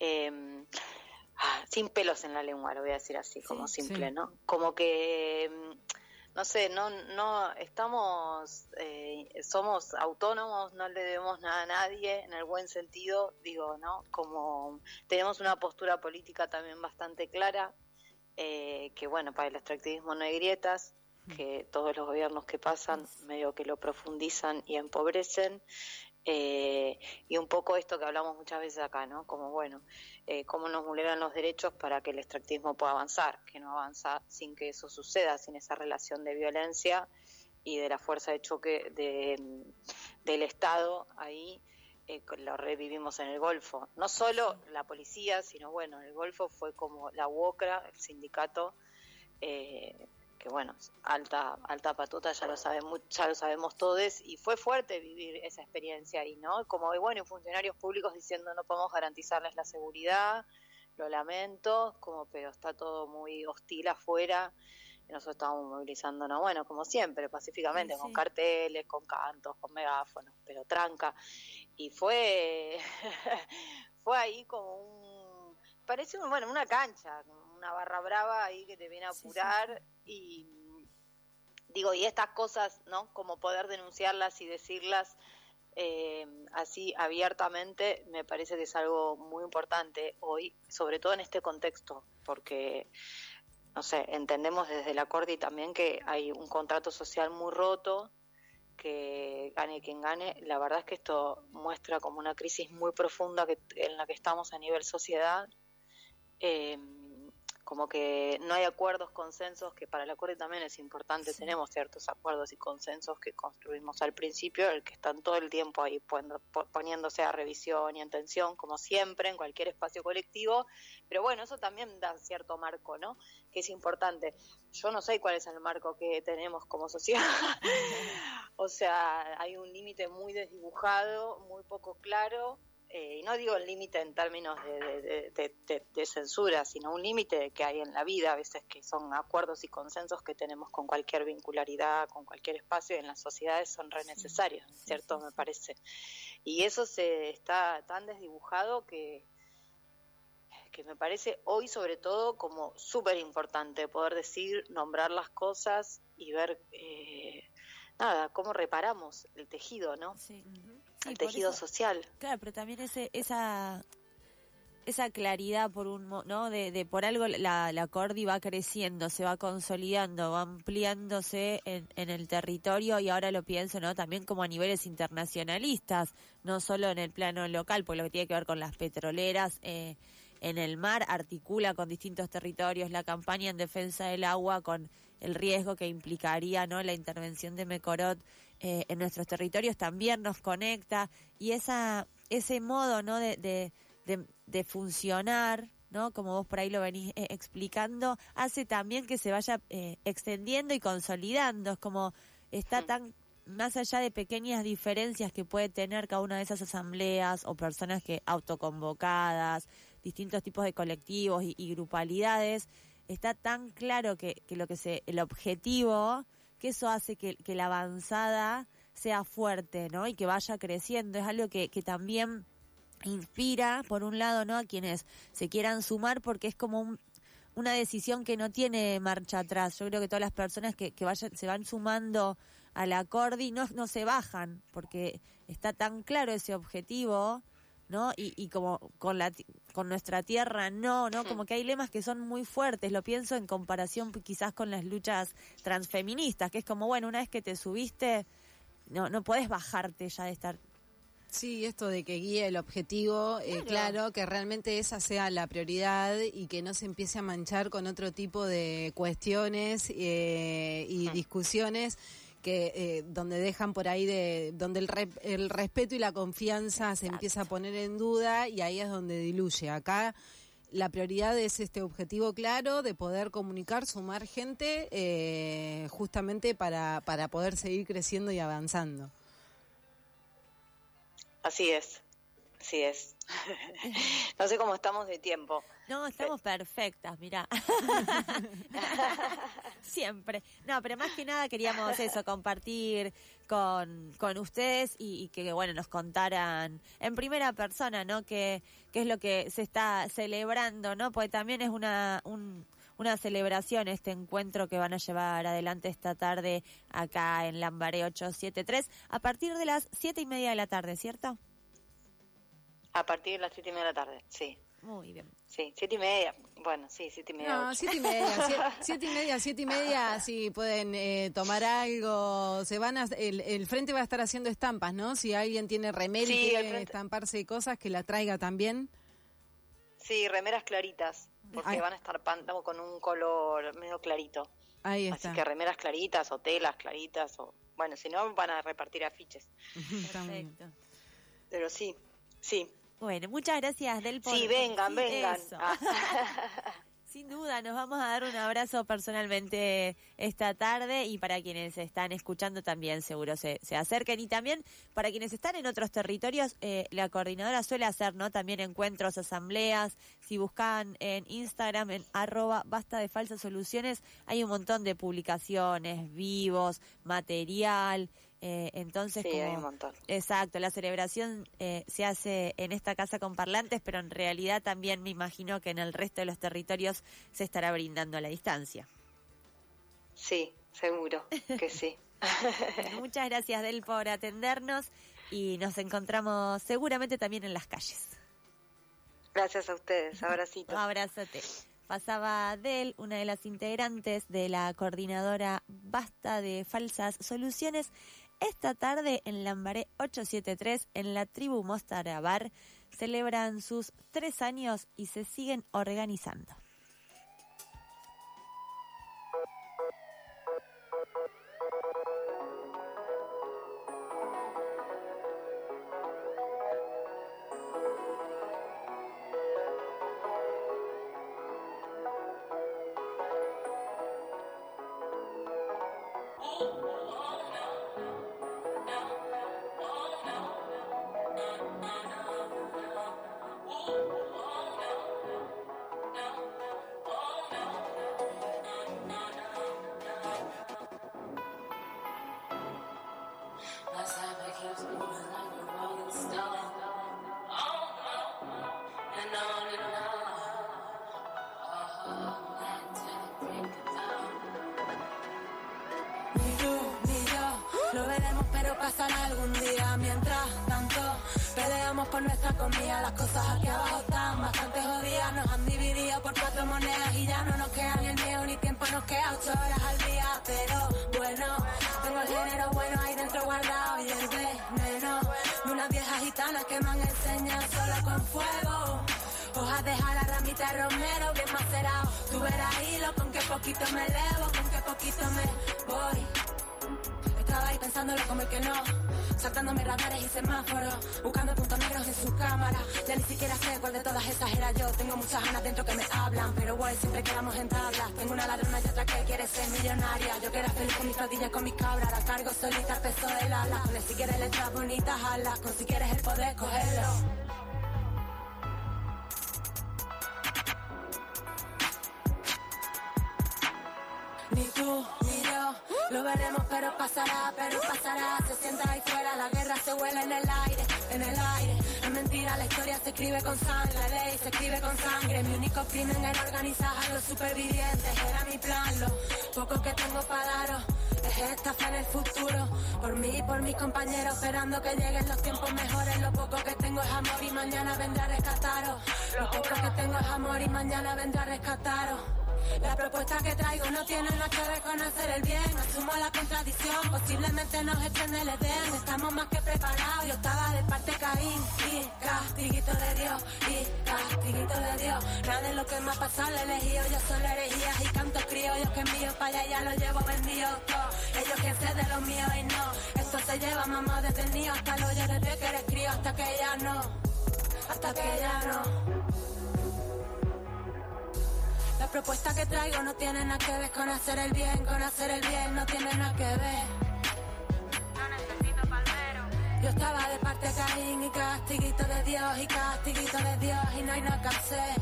Sin pelos en la lengua, lo voy a decir así, como simple, sí. ¿No? Como que, no sé, no estamos, somos autónomos, no le debemos nada a nadie, en el buen sentido, digo, ¿no? Como tenemos una postura política también bastante clara, que bueno, para el extractivismo no hay grietas, que todos los gobiernos que pasan medio que lo profundizan y empobrecen. Y un poco esto que hablamos muchas veces acá, ¿no? Como, bueno, cómo nos vulneran los derechos para que el extractivismo pueda avanzar, que no avanza sin que eso suceda, sin esa relación de violencia y de la fuerza de choque del Estado ahí, lo revivimos en el Golfo. No solo la policía, sino, bueno, el Golfo fue como la UOCRA, el sindicato, que bueno, alta patota, ya lo sabemos todos, y fue fuerte vivir esa experiencia ahí, ¿no? Como, bueno, funcionarios públicos diciendo no podemos garantizarles la seguridad, lo lamento, como, pero está todo muy hostil afuera, y nosotros estábamos movilizándonos, bueno, como siempre, pacíficamente, sí. Con carteles, con cantos, con megáfonos, pero tranca, y fue ahí como parece una cancha, una barra brava ahí que te viene a apurar, sí. Y digo, y estas cosas, ¿no? Como poder denunciarlas y decirlas así abiertamente, me parece que es algo muy importante hoy, sobre todo en este contexto, porque, no sé, entendemos desde la Cordi también que hay un contrato social muy roto, que gane quien gane. La verdad es que esto muestra como una crisis muy profunda en la que estamos a nivel sociedad, como que no hay acuerdos, consensos, que para la Corte también es importante, sí. Tenemos ciertos acuerdos y consensos que construimos al principio, el que están todo el tiempo ahí poniéndose a revisión y en tensión, como siempre, en cualquier espacio colectivo, pero bueno, eso también da cierto marco, ¿no? Que es importante. Yo no sé cuál es el marco que tenemos como sociedad, o sea, hay un límite muy desdibujado, muy poco claro, y no digo el límite en términos de censura, sino un límite que hay en la vida, a veces que son acuerdos y consensos que tenemos con cualquier vincularidad, con cualquier espacio, y en las sociedades son re necesarios, ¿cierto? Me parece. Y eso se está tan desdibujado que me parece hoy sobre todo como súper importante poder decir, nombrar las cosas y ver cómo reparamos el tejido, ¿no? Sí. Sí, el tejido social. Claro, pero también esa claridad ¿no? De por algo la Cordi va creciendo, se va consolidando, va ampliándose en el territorio, y ahora lo pienso, ¿no? También como a niveles internacionalistas, no solo en el plano local, pues lo que tiene que ver con las petroleras en el mar, articula con distintos territorios la campaña en defensa del agua con el riesgo que implicaría, ¿no? La intervención de Mecorot en nuestros territorios también nos conecta, y ese modo, ¿no? de funcionar, ¿no? Como vos por ahí lo venís explicando, hace también que se vaya extendiendo y consolidando. Es como está tan más allá de pequeñas diferencias que puede tener cada una de esas asambleas o personas que autoconvocadas, distintos tipos de colectivos y grupalidades, está tan claro que el objetivo, que eso hace que la avanzada sea fuerte, ¿no? Y que vaya creciendo. Es algo que también inspira, por un lado, ¿no? A quienes se quieran sumar, porque es como una decisión que no tiene marcha atrás. Yo creo que todas las personas que se van sumando a la Cordi no se bajan, porque está tan claro ese objetivo, ¿no? Y como con nuestra tierra, no, como que hay lemas que son muy fuertes, lo pienso en comparación quizás con las luchas transfeministas, que es como, bueno, una vez que te subiste, no podés bajarte ya de estar. Sí, esto de que guíe el objetivo, claro, que realmente esa sea la prioridad y que no se empiece a manchar con otro tipo de cuestiones y discusiones que donde dejan por ahí donde el respeto y la confianza se empieza a poner en duda y ahí es donde diluye. Acá la prioridad es este objetivo claro de poder comunicar, sumar gente justamente para poder seguir creciendo y avanzando. Así es. No sé cómo estamos de tiempo. No, estamos perfectas, mirá. Siempre. No, pero más que nada queríamos eso, compartir con ustedes y que, bueno, nos contaran en primera persona, ¿no? Qué es lo que se está celebrando, ¿no? Porque también es una celebración este encuentro que van a llevar adelante esta tarde acá en Lambaré 873 a partir de las 7:30 de la tarde, ¿cierto? A partir de las 7:30 de la tarde, sí. Muy bien. Sí, 7:30. Bueno, sí, 7:30. No, 7:30, 7:30, sí, pueden tomar algo. El frente va a estar haciendo estampas, ¿no? Si alguien tiene remera y quiere estamparse cosas, que la traiga también. Sí, remeras claritas, porque van a estar con un color medio clarito. Ahí está. Así que remeras claritas o telas claritas, o bueno, si no van a repartir afiches. Perfecto. Pero sí. Bueno, muchas gracias, Del. Sí, vengan. Sin duda, nos vamos a dar un abrazo personalmente esta tarde y para quienes están escuchando también seguro se acerquen. Y también para quienes están en otros territorios, la coordinadora suele hacer, ¿no? También encuentros, asambleas. Si buscan en Instagram, en @bastadefalsasoluciones, hay un montón de publicaciones, vivos, material. Entonces, sí, hay un montón. Exacto, la celebración se hace en esta casa con parlantes, pero en realidad también me imagino que en el resto de los territorios se estará brindando a la distancia. Sí, seguro que sí. Muchas gracias, Del, por atendernos y nos encontramos seguramente también en las calles. Gracias a ustedes, abracito. Abrázate. Pasaba Del, una de las integrantes de la coordinadora Basta de Falsas Soluciones. Esta tarde en Lambaré 873, en la tribu Mostara Bar, celebran sus 3 años y se siguen organizando. Pasará algún día, mientras tanto peleamos por nuestra comida. Las cosas aquí abajo están bastante jodidas. Nos han dividido por 4 monedas y ya no nos queda ni el miedo ni tiempo. Nos queda 8 horas al día, pero bueno, tengo el género bueno ahí dentro guardado y el veneno de unas viejas gitanas que me han enseñado solo con fuego. Hojas de jala, ramita de romero, bien macerado. Tú verás hilo, con qué poquito me elevo, con qué poquito me voy. Estaba ahí pensándolo como el que no, saltándome radares y semáforos, buscando puntos negros en su cámara. Ya ni siquiera sé cuál de todas esas era yo. Tengo muchas ganas dentro que me hablan, pero guay, siempre quedamos en tablas. Tengo una ladrona y otra que quiere ser millonaria. Yo que era feliz con mis rodillas, con mis cabras. La cargo solita al peso del ala. Con el si quieres letras bonitas alas, con si quieres el poder cogerlo. Ni tú ni yo lo veremos, pero pasará. Se sienta ahí fuera, la guerra se huele en el aire, en el aire. Es mentira, la historia se escribe con sangre, la ley se escribe con sangre. Mi único crimen era organizar a los supervivientes. Era mi plan, lo poco que tengo para daros es esta fe en el futuro. Por mí y por mis compañeros, esperando que lleguen los tiempos mejores. Lo poco que tengo es amor y mañana vendrá a rescataros. Lo poco que tengo es amor y mañana vendrá a rescataros. La propuesta que traigo no tiene nada que ver con hacer el bien. Asumo la contradicción, posiblemente nos echen el Edén. Estamos más que preparados, yo estaba de parte Caín. Y castiguito de Dios, y castiguito de Dios. Nada de lo que me ha pasado lo he elegido, yo solo herejías y cantos criollos que envío para allá ya lo llevo vendido todo. Ellos que sé de lo mío y no. Esto se lleva mamá desde el niño hasta el hoyo, desde que eres crío hasta que ya no. Hasta que ya no. La propuesta que traigo no tiene nada que ver con hacer el bien no tiene nada que ver. No necesito palmero. Yo estaba de parte Caín y castiguito de Dios, y castiguito de Dios, y no hay nada que hacer.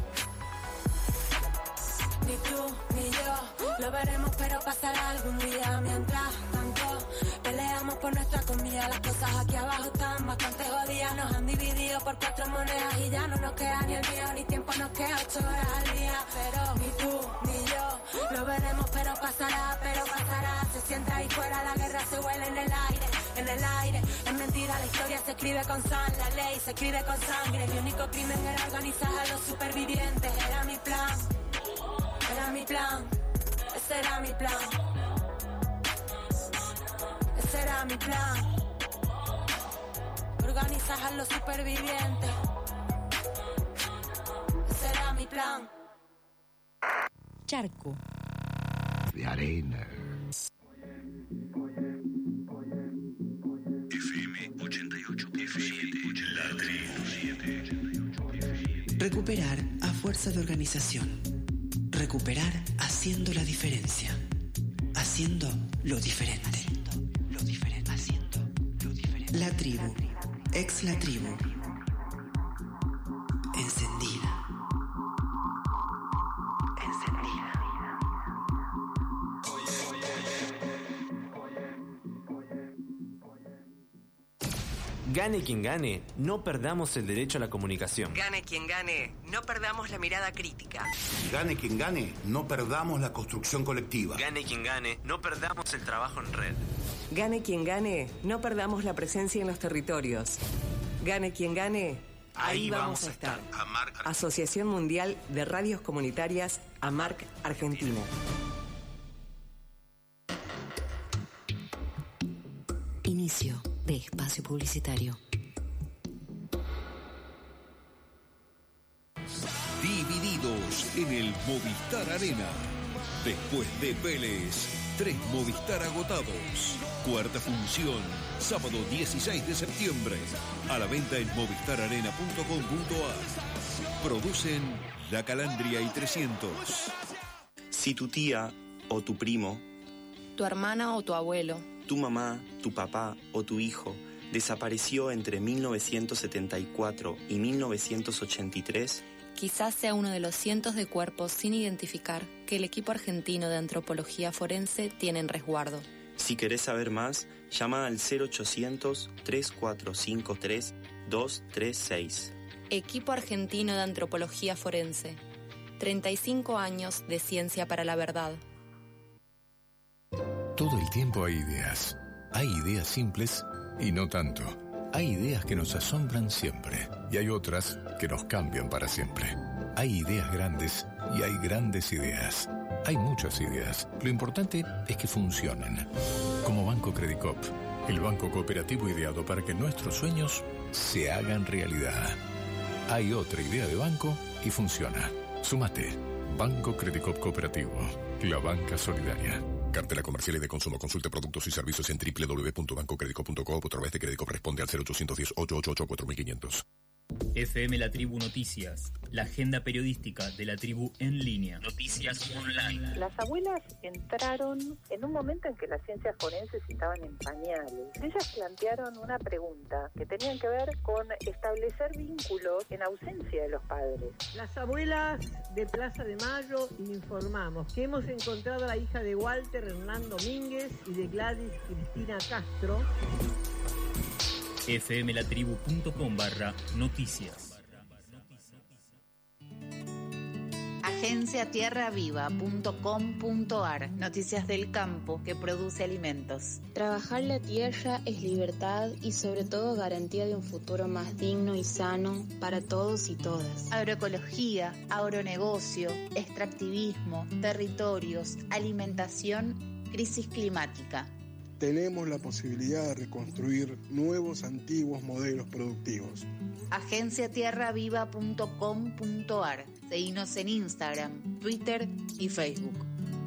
Ni tú ni yo lo veremos, pero pasará algún día. Mientras tanto peleamos por nuestra comida. Las cosas aquí abajo están bastante jodidas. Nos han dividido por 4 monedas y ya no nos queda ni el mío, ni tiempo nos queda 8 horas al día. Pero ni tú ni yo lo veremos, pero pasará. Se siente ahí fuera, la guerra se huele en el aire. Es mentira, la historia se escribe con sangre, la ley se escribe con sangre. Mi único crimen era organizar a los supervivientes. Era mi plan. Era mi plan, ese era mi plan. Ese era mi plan. Organizar a los supervivientes. Ese era mi plan. Charco. De arena. FM 88.7. La Tribu. Recuperar a fuerza de organización. Recuperar haciendo la diferencia. Haciendo lo diferente. La tribu. Ex la tribu. Encendida. Gane quien gane, no perdamos el derecho a la comunicación. Gane quien gane, no perdamos la mirada crítica. Gane quien gane, no perdamos la construcción colectiva. Gane quien gane, no perdamos el trabajo en red. Gane quien gane, no perdamos la presencia en los territorios. Gane quien gane, ahí vamos a estar. Asociación Mundial de Radios Comunitarias, AMARC, Argentina. Inicio de espacio publicitario. Divididos en el Movistar Arena. Después de Vélez, 3 Movistar agotados. Cuarta función, sábado 16 de septiembre. A la venta en movistararena.com.ar. Producen La Calandria y 300. Si tu tía o tu primo, Tu hermana o tu abuelo, tu mamá, tu papá o tu hijo desapareció entre 1974 y 1983, quizás sea uno de los cientos de cuerpos sin identificar que el equipo argentino de antropología forense tiene en resguardo. si querés saber más, llama al 0800-3453-236. Equipo Argentino de Antropología Forense. 35 años de ciencia para la verdad. Todo el tiempo hay ideas. Hay ideas simples y no tanto. Hay ideas que nos asombran siempre y hay otras que nos cambian para siempre. Hay ideas grandes y hay grandes ideas. Hay muchas ideas. Lo importante es que funcionen. Como Banco Credicop, el banco cooperativo ideado para que nuestros sueños se hagan realidad. Hay otra idea de banco y funciona. Súmate. Banco Credicop Cooperativo. La banca solidaria. Cartela comercial y de consumo. Consulte productos y servicios en www.bancocredico.com o a través de Credicop. Responde al 0810-888-4500. FM La Tribu Noticias, la agenda periodística de la tribu en línea. Noticias online. Las abuelas entraron en un momento en que las ciencias forenses estaban en pañales. Ellas plantearon una pregunta que tenían que ver con establecer vínculos en ausencia de los padres. Las abuelas de Plaza de Mayo informamos que hemos encontrado a la hija de Walter Hernán Domínguez y de Gladys Cristina Castro. fmlatribu.com/noticias. Agenciatierraviva.com.ar, noticias del campo que produce alimentos. Trabajar la tierra es libertad y sobre todo garantía de un futuro más digno y sano para todos y todas. Agroecología, agronegocio, extractivismo, territorios, alimentación, crisis climática. Tenemos la posibilidad de reconstruir nuevos antiguos modelos productivos. Agenciatierraviva.com.ar. Seguinos en Instagram, Twitter y Facebook.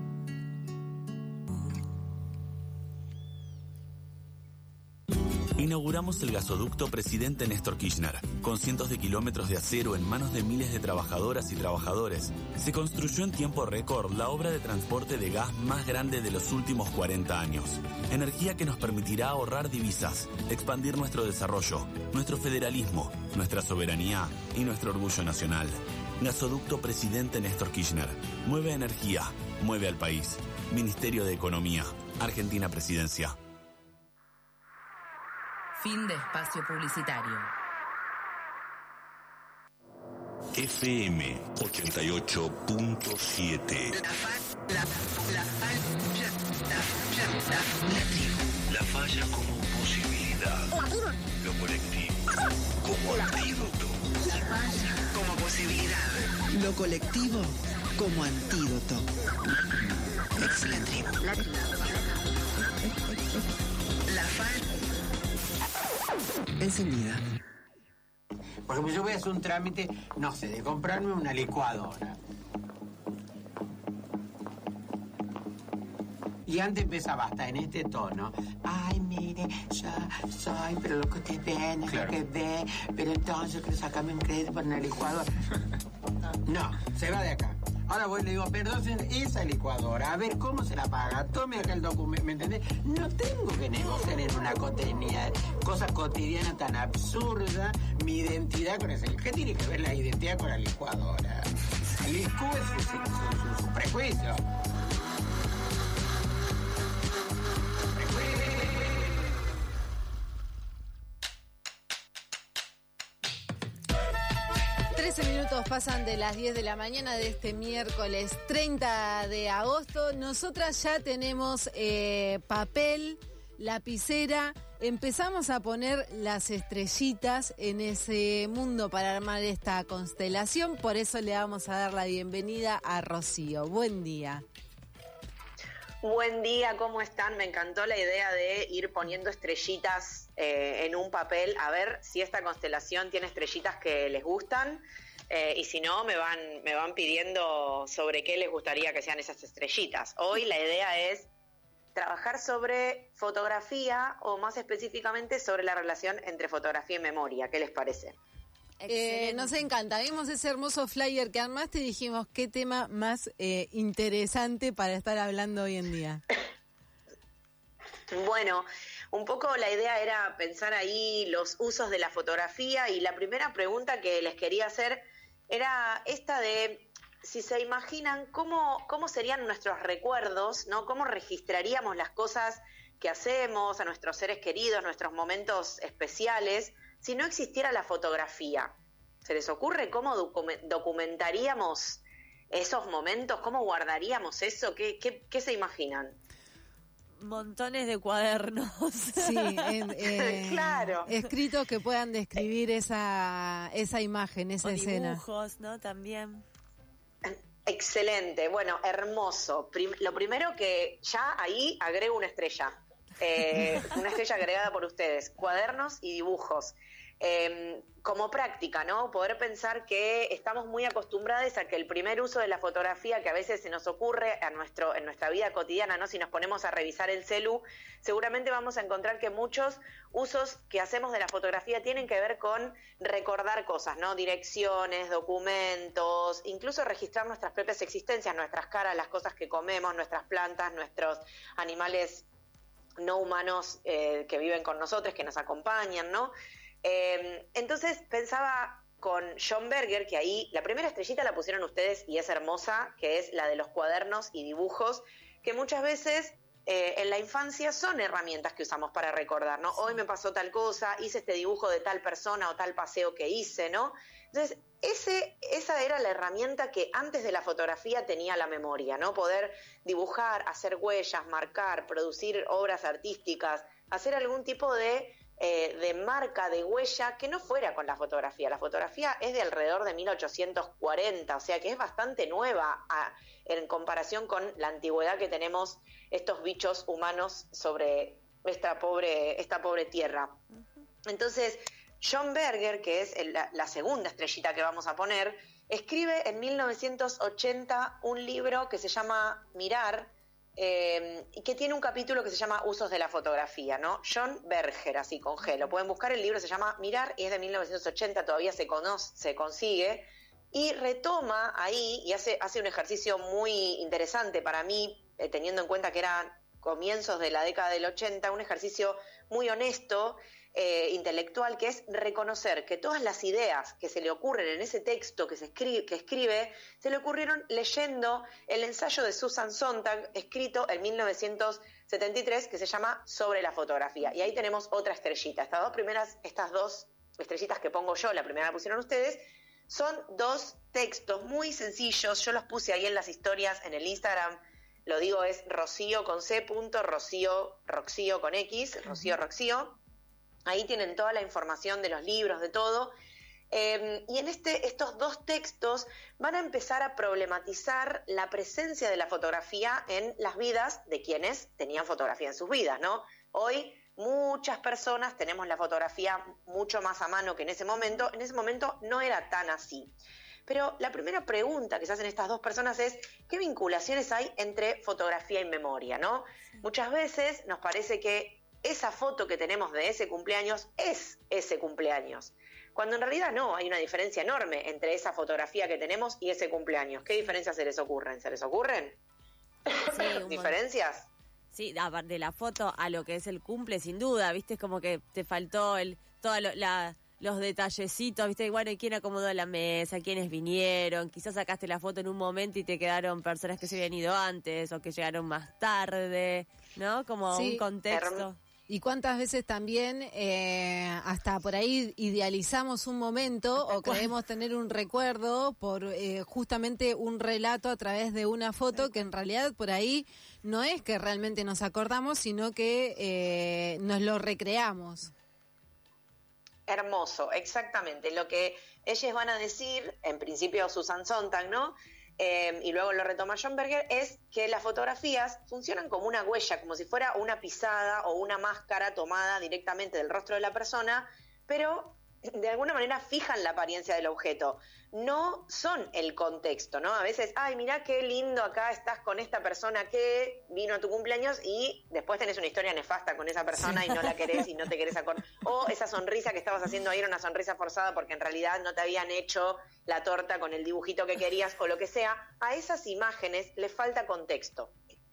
Inauguramos el gasoducto Presidente Néstor Kirchner, con cientos de kilómetros de acero en manos de miles de trabajadoras y trabajadores. Se construyó en tiempo récord la obra de transporte de gas más grande de los últimos 40 años. Energía que nos permitirá ahorrar divisas, expandir nuestro desarrollo, nuestro federalismo, nuestra soberanía y nuestro orgullo nacional. Gasoducto Presidente Néstor Kirchner. Mueve energía, mueve al país. Ministerio de Economía, Argentina Presidencia. Fin de espacio publicitario. FM 88.7. La falla como posibilidad. Lo colectivo como antídoto. La falla como posibilidad. Lo colectivo como antídoto. Es la tribu. La falla encendida. Por ejemplo, yo voy a hacer un trámite, no sé, de comprarme una licuadora. Y antes empezaba hasta en este tono. Ay, mire, yo soy, pero lo que usted ve, no claro. Lo que ve, pero entonces yo quiero sacarme un crédito para una licuadora. No, se va de acá. Ahora voy y le digo, perdón, esa licuadora, a ver cómo se la paga, tome acá el documento, ¿me entendés? No tengo que negociar en una cosa cotidiana tan absurda, mi identidad con ese. ¿Qué tiene que ver la identidad con la licuadora? El IQ es su prejuicio. 13 minutos pasan de las 10 de la mañana de este miércoles 30 de agosto. Nosotras ya tenemos papel, lapicera. Empezamos a poner las estrellitas en ese mundo para armar esta constelación. Por eso le vamos a dar la bienvenida a Rocío. Buen día. Buen día, ¿cómo están? Me encantó la idea de ir poniendo estrellitas en un papel, a ver si esta constelación tiene estrellitas que les gustan, y si no, me van pidiendo sobre qué les gustaría que sean esas estrellitas. Hoy la idea es trabajar sobre fotografía, o más específicamente sobre la relación entre fotografía y memoria. ¿Qué les parece? Nos encanta, vimos ese hermoso flyer que armaste y dijimos qué tema más interesante para estar hablando hoy en día. Bueno, un poco la idea era pensar ahí los usos de la fotografía, y la primera pregunta que les quería hacer era esta de si se imaginan cómo serían nuestros recuerdos, ¿no? Cómo registraríamos las cosas que hacemos, a nuestros seres queridos, nuestros momentos especiales, si no existiera la fotografía. ¿Se les ocurre cómo documentaríamos esos momentos? ¿Cómo guardaríamos eso? ¿Qué se imaginan? Montones de cuadernos. Sí, claro. Escritos que puedan describir esa imagen, esa escena. Dibujos, ¿no? También. Excelente, bueno, hermoso. Lo primero que ya ahí agrego una estrella agregada por ustedes, cuadernos y dibujos. Como práctica, ¿no? Poder pensar que estamos muy acostumbrados a que el primer uso de la fotografía que a veces se nos ocurre en nuestra vida cotidiana, ¿no? Si nos ponemos a revisar el celu, seguramente vamos a encontrar que muchos usos que hacemos de la fotografía tienen que ver con recordar cosas, ¿no? Direcciones, documentos, incluso registrar nuestras propias existencias, nuestras caras, las cosas que comemos, nuestras plantas, nuestros animales no humanos que viven con nosotros, que nos acompañan, ¿no? Entonces pensaba con John Berger, que ahí la primera estrellita la pusieron ustedes y es hermosa, que es la de los cuadernos y dibujos, que muchas veces en la infancia son herramientas que usamos para recordar, ¿no? Hoy me pasó tal cosa, hice este dibujo de tal persona o tal paseo que hice, ¿no? Entonces, esa era la herramienta que antes de la fotografía tenía la memoria, ¿no? Poder dibujar, hacer huellas, marcar, producir obras artísticas, hacer algún tipo de marca, de huella que no fuera con la fotografía. La fotografía es de alrededor de 1840, o sea que es bastante nueva en comparación con la antigüedad que tenemos estos bichos humanos sobre esta pobre tierra. Entonces, John Berger, que es la segunda estrellita que vamos a poner, escribe en 1980 un libro que se llama Mirar, y que tiene un capítulo que se llama Usos de la fotografía, ¿no? John Berger, así con G. Lo pueden buscar, el libro se llama Mirar y es de 1980, todavía se consigue, y retoma ahí y hace un ejercicio muy interesante para mí, teniendo en cuenta que eran comienzos de la década del 80, un ejercicio muy honesto, intelectual, que es reconocer que todas las ideas que se le ocurren en ese texto que escribe, se le ocurrieron leyendo el ensayo de Susan Sontag, escrito en 1973, que se llama Sobre la fotografía. Y ahí tenemos otra estrellita. Estas dos estrellitas que pongo yo, la primera la pusieron ustedes, son dos textos muy sencillos. Yo los puse ahí en las historias, en el Instagram. Lo digo, es Rocío con C. Roxío con X, Rocío. Ahí tienen toda la información de los libros, de todo. Y en estos dos textos van a empezar a problematizar la presencia de la fotografía en las vidas de quienes tenían fotografía en sus vidas, ¿no? Hoy muchas personas tenemos la fotografía mucho más a mano que en ese momento. En ese momento no era tan así. Pero la primera pregunta que se hacen estas dos personas es ¿qué vinculaciones hay entre fotografía y memoria, ¿no? Muchas veces nos parece que esa foto que tenemos de ese cumpleaños es ese cumpleaños, cuando en realidad no, hay una diferencia enorme entre esa fotografía que tenemos y ese cumpleaños. ¿Qué diferencias se les ocurren? ¿Se les ocurren? Sí, ¿diferencias? Sí, de la foto a lo que es el cumple, sin duda, ¿viste? Es como que te faltó los detallecitos, ¿viste? Bueno, ¿y quién acomodó la mesa? ¿Quiénes vinieron? Quizás sacaste la foto en un momento y te quedaron personas que se habían ido antes o que llegaron más tarde, ¿no? Como un contexto. Y cuántas veces también hasta por ahí idealizamos un momento o creemos tener un recuerdo por justamente un relato a través de una foto que en realidad por ahí no es que realmente nos acordamos, sino que nos lo recreamos. Hermoso, exactamente. Lo que ellos van a decir, en principio Susan Sontag, ¿no? Y luego lo retoma John Berger, es que las fotografías funcionan como una huella, como si fuera una pisada o una máscara tomada directamente del rostro de la persona, pero de alguna manera fijan la apariencia del objeto, no son el contexto, ¿no? A veces, ay, mirá qué lindo acá estás con esta persona que vino a tu cumpleaños y después tenés una historia nefasta con esa persona y no la querés y no te querés acordar. O esa sonrisa que estabas haciendo ahí era una sonrisa forzada porque en realidad no te habían hecho la torta con el dibujito que querías o lo que sea. A esas imágenes les falta contexto.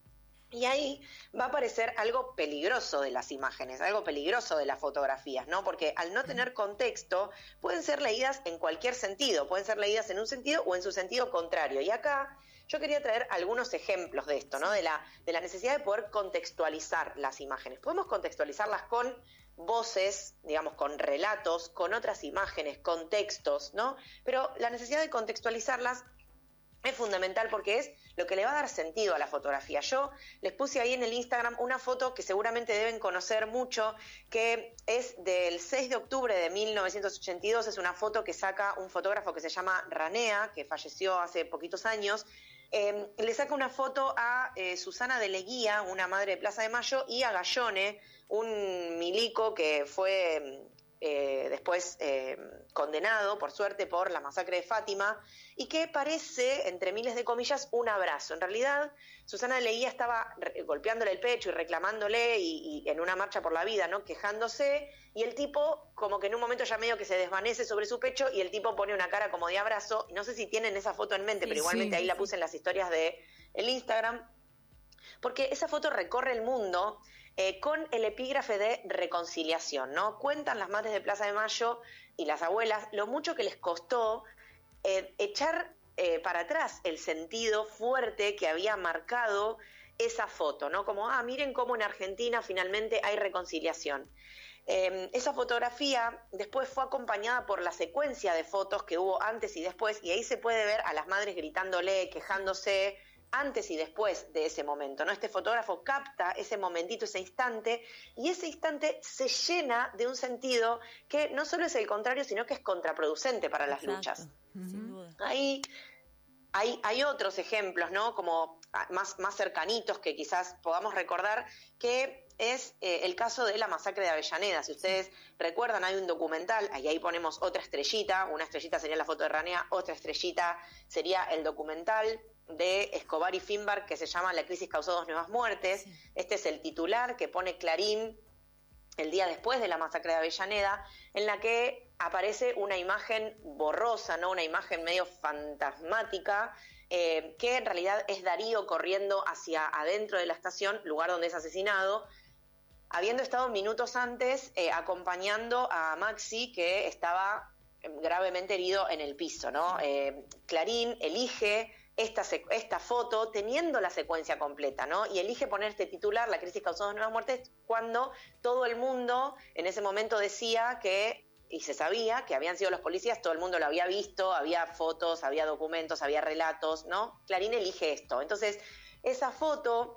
Y ahí va a aparecer algo peligroso de las imágenes, algo peligroso de las fotografías, ¿no? Porque al no tener contexto, pueden ser leídas en cualquier sentido, pueden ser leídas en un sentido o en su sentido contrario. Y acá yo quería traer algunos ejemplos de esto, ¿no? De la necesidad de poder contextualizar las imágenes. Podemos contextualizarlas con voces, digamos, con relatos, con otras imágenes, con textos, ¿no? Pero la necesidad de contextualizarlas es fundamental porque es lo que le va a dar sentido a la fotografía. Yo les puse ahí en el Instagram una foto que seguramente deben conocer mucho, que es del 6 de octubre de 1982. Es una foto que saca un fotógrafo que se llama Ranea, que falleció hace poquitos años. Le saca una foto a Susana de Leguía, una madre de Plaza de Mayo, y a Gallone, un milico que fue después condenado, por suerte, por la masacre de Fátima, y que parece, entre miles de comillas, un abrazo. En realidad, Susana de Leguía estaba golpeándole el pecho y reclamándole y en una marcha por la vida, ¿no? Quejándose, y el tipo como que en un momento ya medio que se desvanece sobre su pecho y el tipo pone una cara como de abrazo. No sé si tienen esa foto en mente, pero igualmente ahí la puse en las historias de el Instagram, porque esa foto recorre el mundo con el epígrafe de reconciliación, ¿no? Cuentan las madres de Plaza de Mayo y las abuelas lo mucho que les costó echar para atrás el sentido fuerte que había marcado esa foto, ¿no? Como, miren cómo en Argentina finalmente hay reconciliación. Esa fotografía después fue acompañada por la secuencia de fotos que hubo antes y después, y ahí se puede ver a las madres gritándole, quejándose, antes y después de ese momento, ¿no? Este fotógrafo capta ese momentito, ese instante, y ese instante se llena de un sentido que no solo es el contrario, sino que es contraproducente para las luchas. Sin duda. Ahí hay otros ejemplos, ¿no? Como más cercanitos que quizás podamos recordar, que es el caso de la masacre de Avellaneda. Si ustedes recuerdan, hay un documental, ahí ponemos otra estrellita, una estrellita sería la foto de Ranea, otra estrellita sería el documental de Escobar y Finbar que se llama La crisis causó 2 nuevas muertes. Sí. Este es el titular que pone Clarín el día después de la masacre de Avellaneda, en la que aparece una imagen borrosa, ¿no? Una imagen medio fantasmática, que en realidad es Darío corriendo hacia adentro de la estación, lugar donde es asesinado, habiendo estado minutos antes acompañando a Maxi, que estaba gravemente herido en el piso, ¿no? Clarín elige esta foto teniendo la secuencia completa, ¿no? Y elige poner este titular, La crisis causó 2 nuevas muertes, cuando todo el mundo en ese momento decía que, y se sabía que habían sido los policías, todo el mundo lo había visto, había fotos, había documentos, había relatos, ¿no? Clarín elige esto. Entonces, esa foto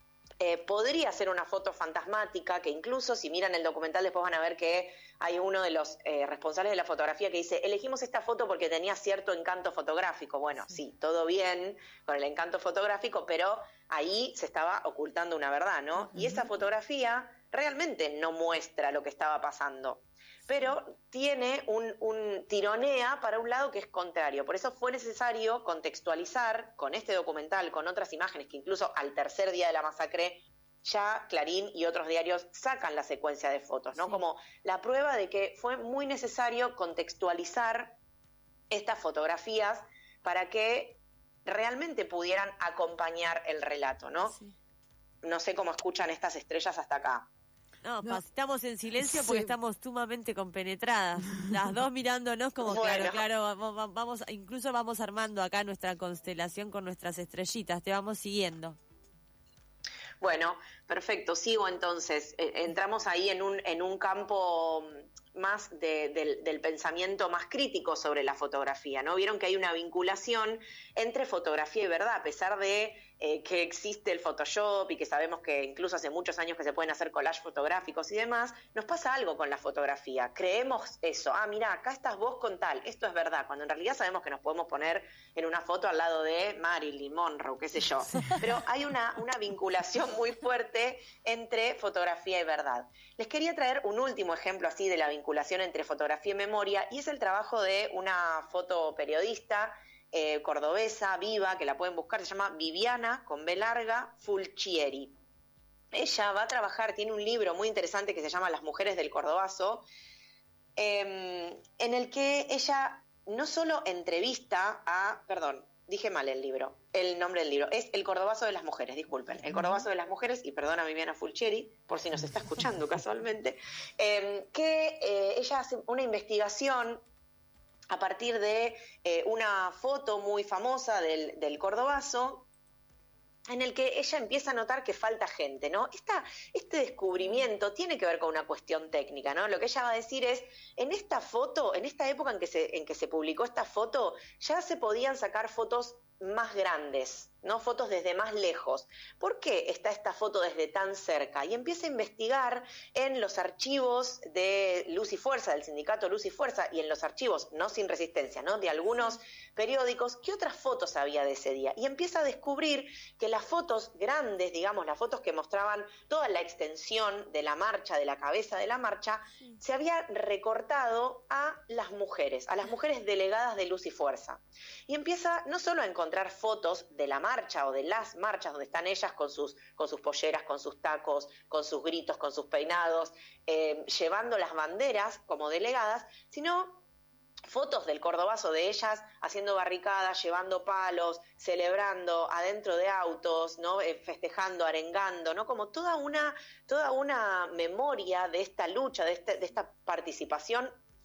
podría ser una foto fantasmática, que incluso si miran el documental después van a ver que hay uno de los responsables de la fotografía que dice, elegimos esta foto porque tenía cierto encanto fotográfico. Bueno, sí, todo bien con el encanto fotográfico, pero ahí se estaba ocultando una verdad, ¿no? Y esa fotografía realmente no muestra lo que estaba pasando, pero tiene un tironea para un lado que es contrario. Por eso fue necesario contextualizar con este documental, con otras imágenes que incluso al tercer día de la masacre ya Clarín y otros diarios sacan la secuencia de fotos, ¿no? Sí. Como la prueba de que fue muy necesario contextualizar estas fotografías para que realmente pudieran acompañar el relato, ¿no? Sí. No sé cómo escuchan estas estrellas hasta acá. No, estamos en silencio porque estamos sumamente compenetradas. Las dos mirándonos como, bueno. claro, incluso vamos armando acá nuestra constelación con nuestras estrellitas, te vamos siguiendo. Bueno, perfecto, sigo entonces. Entramos ahí en un campo más del pensamiento más crítico sobre la fotografía, ¿no? Vieron que hay una vinculación entre fotografía y verdad, a pesar de que existe el Photoshop y que sabemos que incluso hace muchos años que se pueden hacer collages fotográficos y demás, nos pasa algo con la fotografía. Creemos eso, mira, acá estás vos con tal, esto es verdad, cuando en realidad sabemos que nos podemos poner en una foto al lado de Marilyn Monroe, qué sé yo. Pero hay una vinculación muy fuerte entre fotografía y verdad. Les quería traer un último ejemplo así de la vinculación entre fotografía y memoria, y es el trabajo de una fotoperiodista cordobesa, viva, que la pueden buscar, se llama Viviana, con B larga, Fulcieri. Ella va a trabajar, tiene un libro muy interesante que se llama Las mujeres del Cordobazo, en el que ella no solo entrevista a, perdón, dije mal el nombre del libro, es El Cordobazo de las Mujeres, disculpen, El Cordobazo de las Mujeres, y perdona Viviana Fulcieri, por si nos está escuchando casualmente, que ella hace una investigación a partir de una foto muy famosa del Cordobazo, en el que ella empieza a notar que falta gente, ¿no? Este descubrimiento tiene que ver con una cuestión técnica, ¿no? Lo que ella va a decir es, en esta foto, en esta época en que se publicó esta foto, ya se podían sacar fotos más grandes, ¿no? Fotos desde más lejos. ¿Por qué está esta foto desde tan cerca? Y empieza a investigar en los archivos de Luz y Fuerza, del sindicato Luz y Fuerza, y en los archivos, no sin resistencia, ¿no? De algunos periódicos, ¿qué otras fotos había de ese día? Y empieza a descubrir que las fotos grandes, digamos, las fotos que mostraban toda la extensión de la marcha, de la cabeza de la marcha, se había recortado a las mujeres delegadas de Luz y Fuerza. Y empieza no solo a encontrar fotos de la marcha o de las marchas donde están ellas con sus polleras, con sus tacos, con sus gritos, con sus peinados, llevando las banderas como delegadas, sino fotos del Cordobazo de ellas haciendo barricadas, llevando palos, celebrando adentro de autos, ¿no? Festejando, arengando, ¿no? Como toda una memoria de esta lucha, de esta participación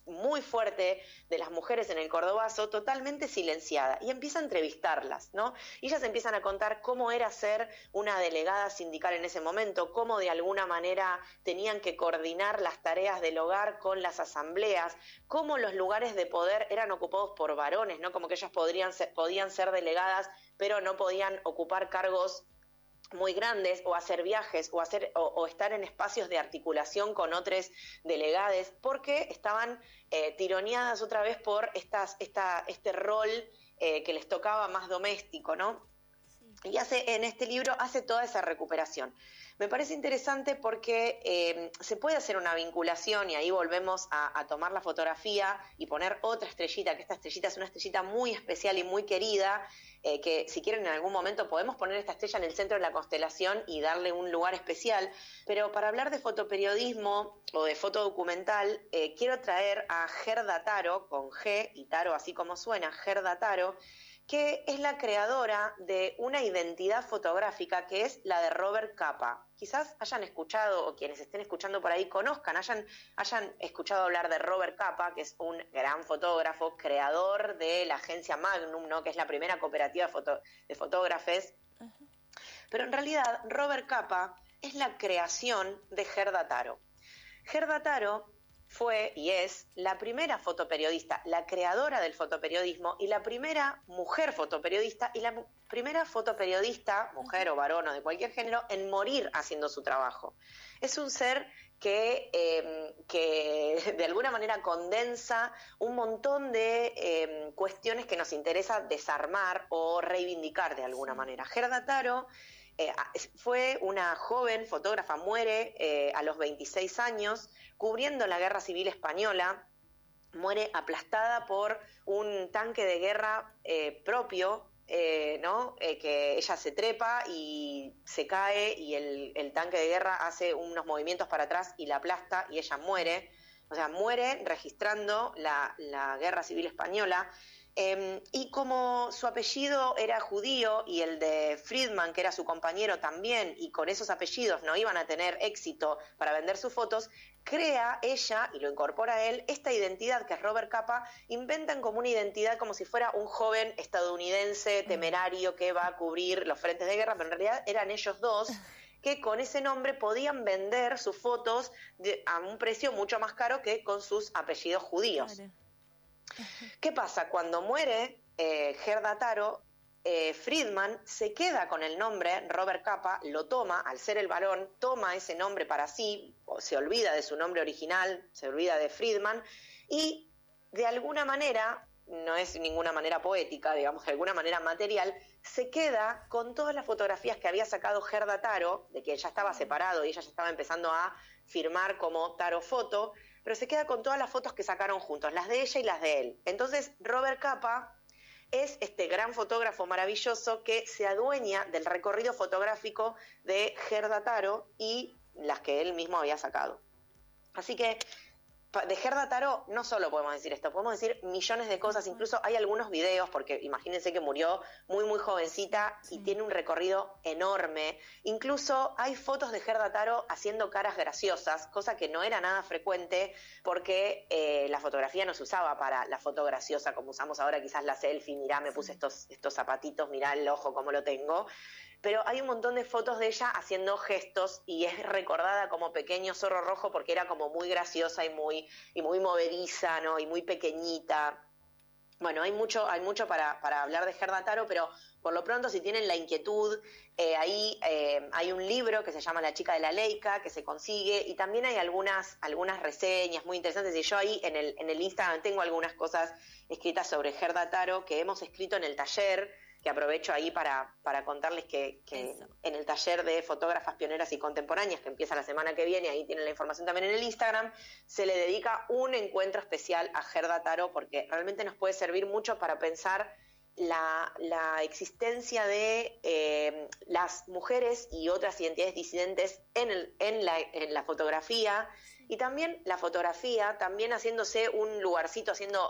muy fuerte de las mujeres en el Cordobazo, totalmente silenciada, y empieza a entrevistarlas, ¿no? Y ellas empiezan a contar cómo era ser una delegada sindical en ese momento, cómo de alguna manera tenían que coordinar las tareas del hogar con las asambleas, cómo los lugares de poder eran ocupados por varones, ¿no? Como que ellas podían ser delegadas, pero no podían ocupar cargos muy grandes, o hacer viajes, o estar en espacios de articulación con otros delegados, porque estaban tironeadas otra vez por este rol que les tocaba más doméstico, ¿no? Sí. Y en este libro hace toda esa recuperación. Me parece interesante porque se puede hacer una vinculación, y ahí volvemos a tomar la fotografía y poner otra estrellita, que esta estrellita es una estrellita muy especial y muy querida, que si quieren en algún momento podemos poner esta estrella en el centro de la constelación y darle un lugar especial. Pero para hablar de fotoperiodismo o de fotodocumental, quiero traer a Gerda Taro, con G y Taro así como suena, Gerda Taro, que es la creadora de una identidad fotográfica que es la de Robert Capa. Quizás hayan escuchado, o quienes estén escuchando por ahí conozcan, hayan escuchado hablar de Robert Capa, que es un gran fotógrafo, creador de la agencia Magnum, ¿no? Que es la primera cooperativa de fotógrafos. Uh-huh. Pero en realidad Robert Capa es la creación de Gerda Taro. Gerda Taro fue y es la primera fotoperiodista, la creadora del fotoperiodismo, y la primera mujer fotoperiodista, y la primera fotoperiodista, mujer o varón o de cualquier género, en morir haciendo su trabajo. Es un ser que de alguna manera condensa un montón de cuestiones que nos interesa desarmar o reivindicar de alguna manera. Gerda Taro fue una joven fotógrafa, muere a los 26 años, cubriendo la Guerra Civil Española, muere aplastada por un tanque de guerra propio, ¿no? Que ella se trepa y se cae, y el tanque de guerra hace unos movimientos para atrás y la aplasta, y ella muere. O sea, muere registrando la Guerra Civil Española. Y como su apellido era judío y el de Friedman, que era su compañero también, y con esos apellidos no iban a tener éxito para vender sus fotos, crea ella, y lo incorpora a él, esta identidad que es Robert Capa. Inventan como una identidad como si fuera un joven estadounidense temerario que va a cubrir los frentes de guerra, pero en realidad eran ellos dos que con ese nombre podían vender sus fotos a un precio mucho más caro que con sus apellidos judíos. Claro. ¿Qué pasa? Cuando muere Gerda Taro, Friedman se queda con el nombre Robert Capa, lo toma, al ser el varón, toma ese nombre para sí, o se olvida de su nombre original, se olvida de Friedman, y de alguna manera, no es ninguna manera poética, digamos, de alguna manera material, se queda con todas las fotografías que había sacado Gerda Taro, de que ella estaba separado y ella ya estaba empezando a firmar como Taro Foto, pero se queda con todas las fotos que sacaron juntos, las de ella y las de él. Entonces, Robert Capa es este gran fotógrafo maravilloso que se adueña del recorrido fotográfico de Gerda Taro y las que él mismo había sacado. Así que de Gerda Taro no solo podemos decir esto, podemos decir millones de cosas. Incluso hay algunos videos, porque imagínense que murió muy muy jovencita y tiene un recorrido enorme. Incluso hay fotos de Gerda Taro haciendo caras graciosas, cosa que no era nada frecuente, porque la fotografía no se usaba para la foto graciosa como usamos ahora, quizás la selfie, mirá, me puse estos zapatitos, mirá el ojo como lo tengo. Pero hay un montón de fotos de ella haciendo gestos, y es recordada como Pequeño Zorro Rojo porque era como muy graciosa y muy movediza, ¿no? Y muy pequeñita. Bueno, hay mucho para hablar de Gerda Taro, pero por lo pronto, si tienen la inquietud, ahí hay un libro que se llama La chica de la Leica, que se consigue, y también hay algunas reseñas muy interesantes, y yo ahí en el Instagram tengo algunas cosas escritas sobre Gerda Taro que hemos escrito en el taller, que aprovecho ahí para contarles que en el taller de fotógrafas pioneras y contemporáneas, que empieza la semana que viene, ahí tienen la información también en el Instagram, se le dedica un encuentro especial a Gerda Taro, porque realmente nos puede servir mucho para pensar la existencia de las mujeres y otras identidades disidentes en la fotografía, y también la fotografía también haciéndose un lugarcito,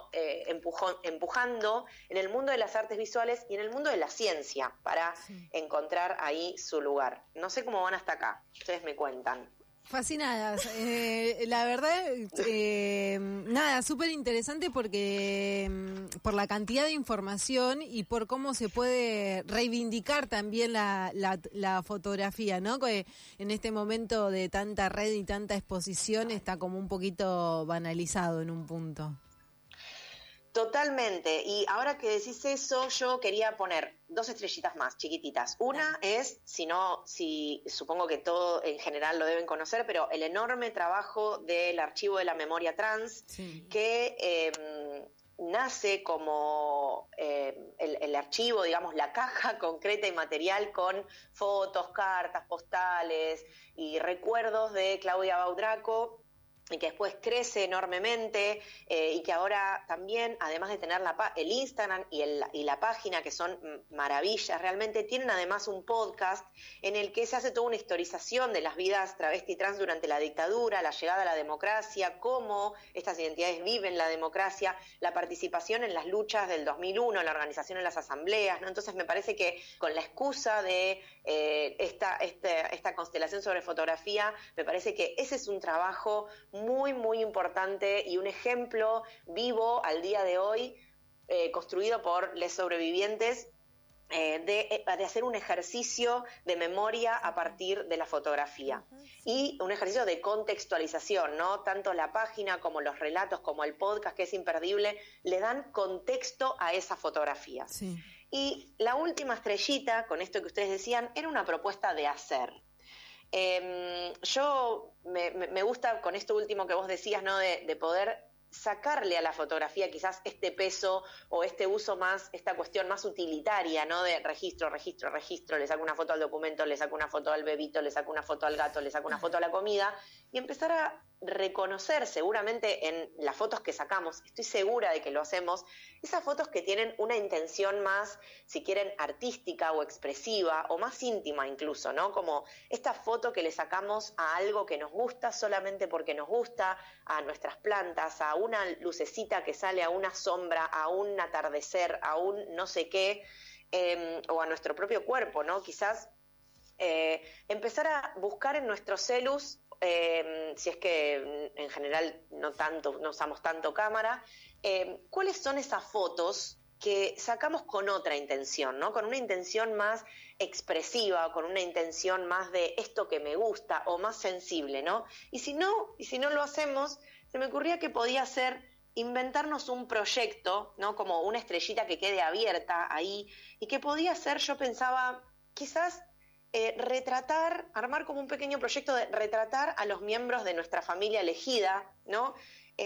empujando en el mundo de las artes visuales y en el mundo de la ciencia para encontrar ahí su lugar. No sé cómo van hasta acá, ustedes me cuentan. Fascinadas. La verdad, nada, súper interesante porque por la cantidad de información y por cómo se puede reivindicar también la fotografía, ¿no? Que en este momento de tanta red y tanta exposición está como un poquito banalizado en un punto. Totalmente. Y ahora que decís eso, yo quería poner 2 estrellitas más, chiquititas. Una es, si supongo que todo en general lo deben conocer, pero el enorme trabajo del Archivo de la Memoria Trans, que nace como el archivo, digamos, la caja concreta y material con fotos, cartas, postales y recuerdos de Claudia Baudraco, y que después crece enormemente y que ahora también, además de tener el Instagram y la página, que son maravillas realmente, tienen además un podcast en el que se hace toda una historización de las vidas travesti y trans durante la dictadura, la llegada a la democracia, cómo estas identidades viven la democracia, la participación en las luchas del 2001, la organización en las asambleas, ¿no? Entonces me parece que con la excusa de esta constelación sobre fotografía, me parece que ese es un trabajo muy, muy importante y un ejemplo vivo al día de hoy, construido por les sobrevivientes, de hacer un ejercicio de memoria a partir de la fotografía. Y un ejercicio de contextualización, ¿no? Tanto la página como los relatos, como el podcast, que es imperdible, le dan contexto a esa fotografía. Sí. Y la última estrellita, con esto que ustedes decían, era una propuesta de hacer. Yo me gusta con esto último que vos decías, ¿no? De poder sacarle a la fotografía quizás este peso o este uso más, esta cuestión más utilitaria, ¿no? De registro, le saco una foto al documento, le saco una foto al bebito, le saco una foto al gato, le saco una foto a la comida, y empezar a reconocer seguramente en las fotos que sacamos, estoy segura de que lo hacemos, esas fotos que tienen una intención más, si quieren, artística o expresiva o más íntima incluso, ¿no? Como esta foto que le sacamos a algo que nos gusta solamente porque nos gusta, a nuestras plantas, a una lucecita que sale, a una sombra, a un atardecer, a un no sé qué, o a nuestro propio cuerpo, ¿no? Quizás empezar a buscar en nuestros celus, si es que en general no usamos tanto cámara, ¿cuáles son esas fotos que sacamos con otra intención, ¿no? Con una intención más expresiva, con una intención más de esto que me gusta o más sensible, ¿no? Y si no lo hacemos, se me ocurría que podía ser inventarnos un proyecto, ¿no? Como una estrellita que quede abierta ahí, y que podía ser, yo pensaba, quizás armar como un pequeño proyecto de retratar a los miembros de nuestra familia elegida, ¿no?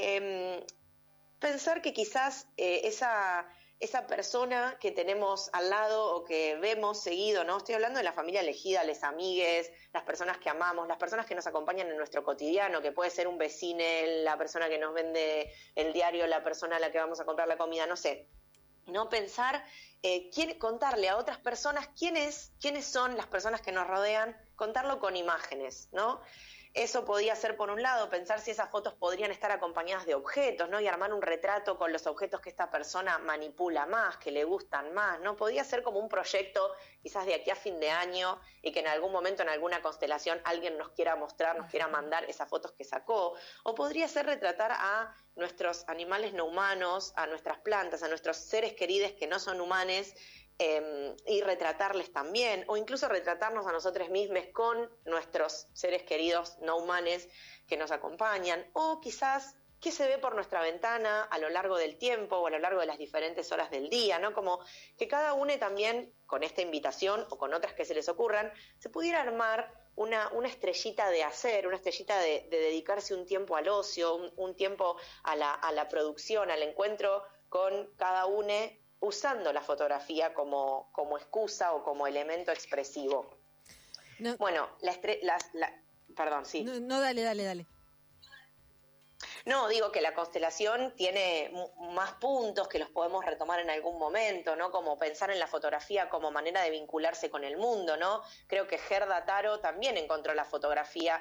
Pensar que quizás esa persona que tenemos al lado o que vemos seguido, ¿no? Estoy hablando de la familia elegida, les amigues, las personas que amamos, las personas que nos acompañan en nuestro cotidiano, que puede ser un vecino, la persona que nos vende el diario, la persona a la que vamos a comprar la comida, no sé. No pensar, contarle a otras personas quiénes son las personas que nos rodean, contarlo con imágenes, ¿no? Eso podía ser, por un lado, pensar si esas fotos podrían estar acompañadas de objetos, ¿no? Y armar un retrato con los objetos que esta persona manipula más, que le gustan más, ¿no? Podía ser como un proyecto, quizás de aquí a fin de año, y que en algún momento, en alguna constelación, alguien nos quiera mostrar, nos quiera mandar esas fotos que sacó. O podría ser retratar a nuestros animales no humanos, a nuestras plantas, a nuestros seres queridos que no son humanos, y retratarles también, o incluso retratarnos a nosotros mismos con nuestros seres queridos no humanos que nos acompañan, o quizás qué se ve por nuestra ventana a lo largo del tiempo o a lo largo de las diferentes horas del día, ¿no? Como que cada uno también, con esta invitación o con otras que se les ocurran, se pudiera armar una estrellita de hacer, una estrellita de dedicarse un tiempo al ocio, un tiempo a la producción, al encuentro con cada uno, usando la fotografía como excusa o como elemento expresivo. No. Bueno, perdón, sí. No, dale. No, digo que la constelación tiene más puntos que los podemos retomar en algún momento, ¿no? Como pensar en la fotografía como manera de vincularse con el mundo, ¿no? Creo que Gerda Taro también encontró en la fotografía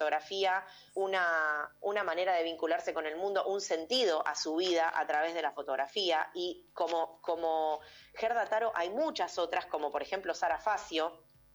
una manera de vincularse con el mundo, un sentido a su vida a través de la fotografía. Y como Gerda Taro hay muchas otras, como por ejemplo Sara Facio,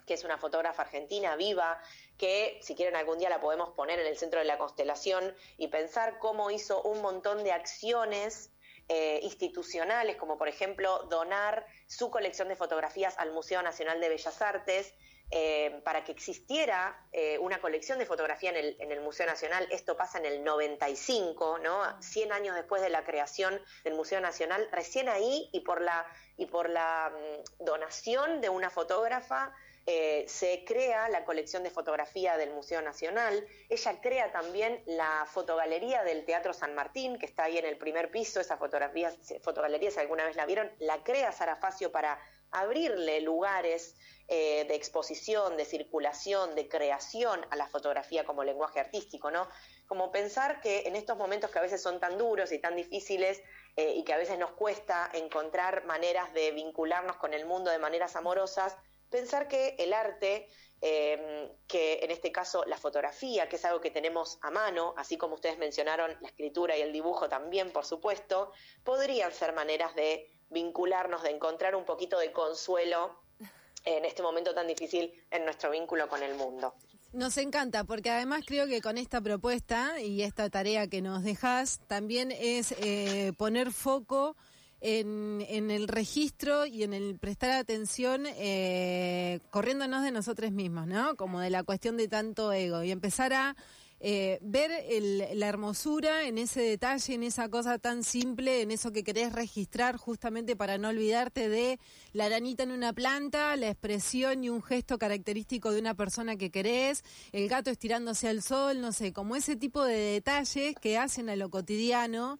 que es una fotógrafa argentina viva, que si quieren algún día la podemos poner en el centro de la constelación y pensar cómo hizo un montón de acciones institucionales, como por ejemplo donar su colección de fotografías al Museo Nacional de Bellas Artes, para que existiera una colección de fotografía en el Museo Nacional. Esto pasa en el 95, ¿no? 100 años después de la creación del Museo Nacional, recién ahí y por la donación de una fotógrafa se crea la colección de fotografía del Museo Nacional. Ella crea también la fotogalería del Teatro San Martín, que está ahí en el primer piso. Esa fotogalería, si alguna vez la vieron, la crea Sara Facio para abrirle lugares de exposición, de circulación, de creación a la fotografía como lenguaje artístico, ¿no? Como pensar que en estos momentos que a veces son tan duros y tan difíciles y que a veces nos cuesta encontrar maneras de vincularnos con el mundo de maneras amorosas, pensar que el arte, que en este caso la fotografía, que es algo que tenemos a mano, así como ustedes mencionaron la escritura y el dibujo también, por supuesto, podrían ser maneras de vincularnos, de encontrar un poquito de consuelo en este momento tan difícil en nuestro vínculo con el mundo. Nos encanta, porque además creo que con esta propuesta y esta tarea que nos dejás, también es poner foco en el registro y en el prestar atención, corriéndonos de nosotros mismos, ¿no? Como de la cuestión de tanto ego, y empezar a ver la hermosura en ese detalle, en esa cosa tan simple, en eso que querés registrar justamente para no olvidarte de la aranita en una planta, la expresión y un gesto característico de una persona que querés, el gato estirándose al sol, no sé, como ese tipo de detalles que hacen a lo cotidiano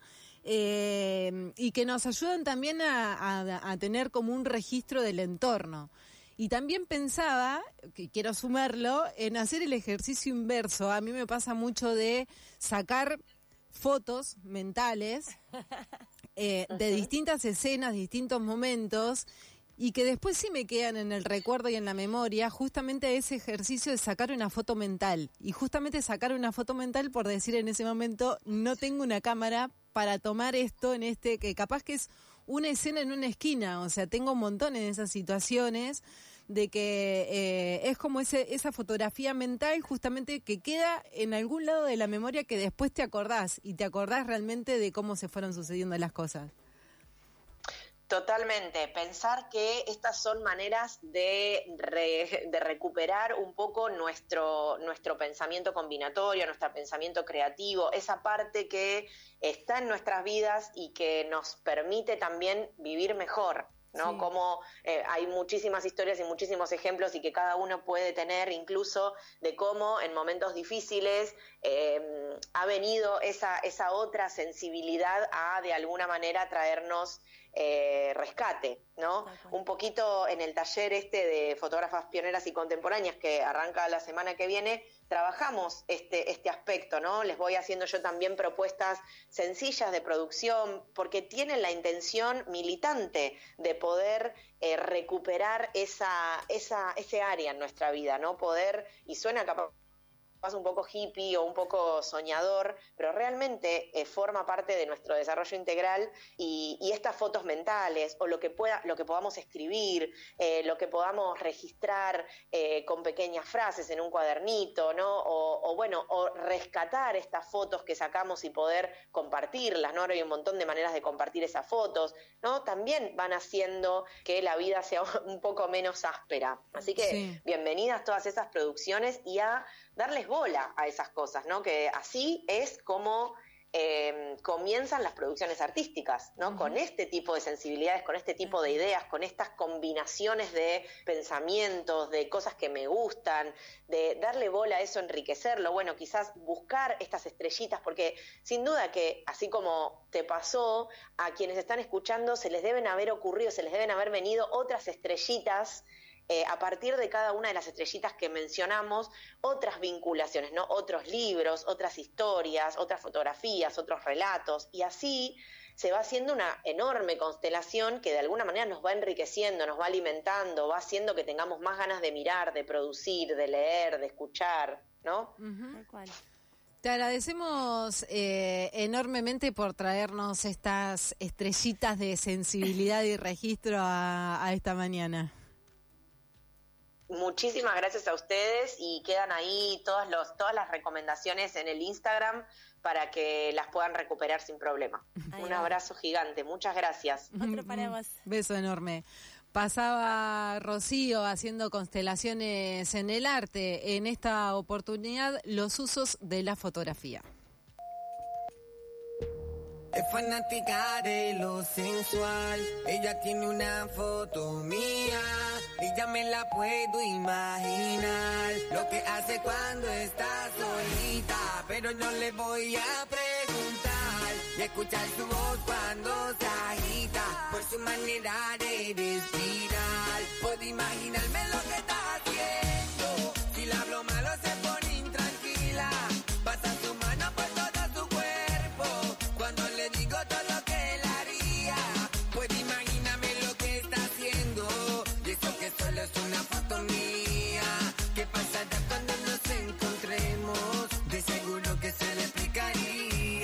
y que nos ayudan también a tener como un registro del entorno. Y también pensaba, que quiero sumarlo, en hacer el ejercicio inverso. A mí me pasa mucho de sacar fotos mentales de distintas escenas, distintos momentos, y que después sí me quedan en el recuerdo y en la memoria, justamente ese ejercicio de sacar una foto mental. Y justamente sacar una foto mental por decir en ese momento, no tengo una cámara para tomar esto en que capaz que es una escena en una esquina. O sea, tengo montones de esas situaciones de que es como esa fotografía mental justamente que queda en algún lado de la memoria que después te acordás, y te acordás realmente de cómo se fueron sucediendo las cosas. Totalmente, pensar que estas son maneras de recuperar un poco nuestro pensamiento combinatorio, nuestro pensamiento creativo, esa parte que está en nuestras vidas y que nos permite también vivir mejor, ¿no? Sí. Como hay muchísimas historias y muchísimos ejemplos y que cada uno puede tener, incluso de cómo en momentos difíciles ha venido esa otra sensibilidad a de alguna manera traernos rescate, ¿no? Un poquito en el taller de fotógrafas pioneras y contemporáneas que arranca la semana que viene, trabajamos este aspecto, ¿no? Les voy haciendo yo también propuestas sencillas de producción, porque tienen la intención militante de poder recuperar ese área en nuestra vida, ¿no? Poder, y suena capaz un poco hippie o un poco soñador, pero realmente forma parte de nuestro desarrollo integral, y estas fotos mentales o lo que podamos escribir, lo que podamos registrar con pequeñas frases en un cuadernito, ¿no? O rescatar estas fotos que sacamos y poder compartirlas, ¿no? Ahora hay un montón de maneras de compartir esas fotos, ¿no? También van haciendo que la vida sea un poco menos áspera. Así que sí, bienvenidas todas esas producciones y a darles bola a esas cosas, ¿no? Que así es como comienzan las producciones artísticas, ¿no? Uh-huh. Con este tipo de sensibilidades, con este tipo de ideas, con estas combinaciones de pensamientos, de cosas que me gustan, de darle bola a eso, enriquecerlo, bueno, quizás buscar estas estrellitas, porque sin duda que, así como te pasó, a quienes están escuchando se les deben haber ocurrido, se les deben haber venido otras estrellitas, a partir de cada una de las estrellitas que mencionamos, otras vinculaciones, ¿no? Otros libros, otras historias, otras fotografías, otros relatos, y así se va haciendo una enorme constelación que de alguna manera nos va enriqueciendo, nos va alimentando, va haciendo que tengamos más ganas de mirar, de producir, de leer, de escuchar, ¿no? Uh-huh. Tal cual. Te agradecemos enormemente por traernos estas estrellitas de sensibilidad y registro a esta mañana. muchísimas gracias a ustedes y quedan ahí todas las recomendaciones en el Instagram para que las puedan recuperar sin problema. Un abrazo gigante, muchas gracias. Otro para vos. Beso enorme. Pasaba Rocío haciendo constelaciones en el arte. En esta oportunidad, los usos de la fotografía. Es fanática de lo sensual. Ella tiene una foto mía y ya me la puedo imaginar. Lo que hace cuando está solita, pero no le voy a preguntar. Y escuchar su voz cuando se agita, por su manera de respirar. Puedo imaginarme lo que está haciendo. Si le hablo malo se pone intranquila. Pasa su mano por todo su cuerpo cuando le digo todo lo que él haría. Puedo imaginarme lo que está haciendo. Y eso que solo es una foto mía. ¿Qué pasará cuando nos encontremos? De seguro que se le explicaría.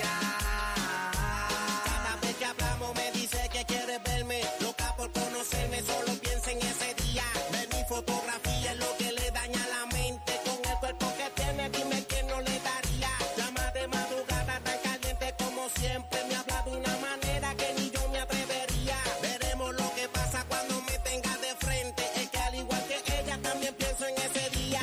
Cada vez que hablamos me dice que quiere verme. Loca por conocerme, solo piensa en ese día. Ver mi fotografía es lo que le daña la mente. Con el cuerpo que tiene, dime quién no le daría. Llama de madrugada tan caliente como siempre. Me habla de una manera que ni yo me atrevería. Veremos lo que pasa cuando me tenga de frente. Es que al igual que ella también pienso en ese día.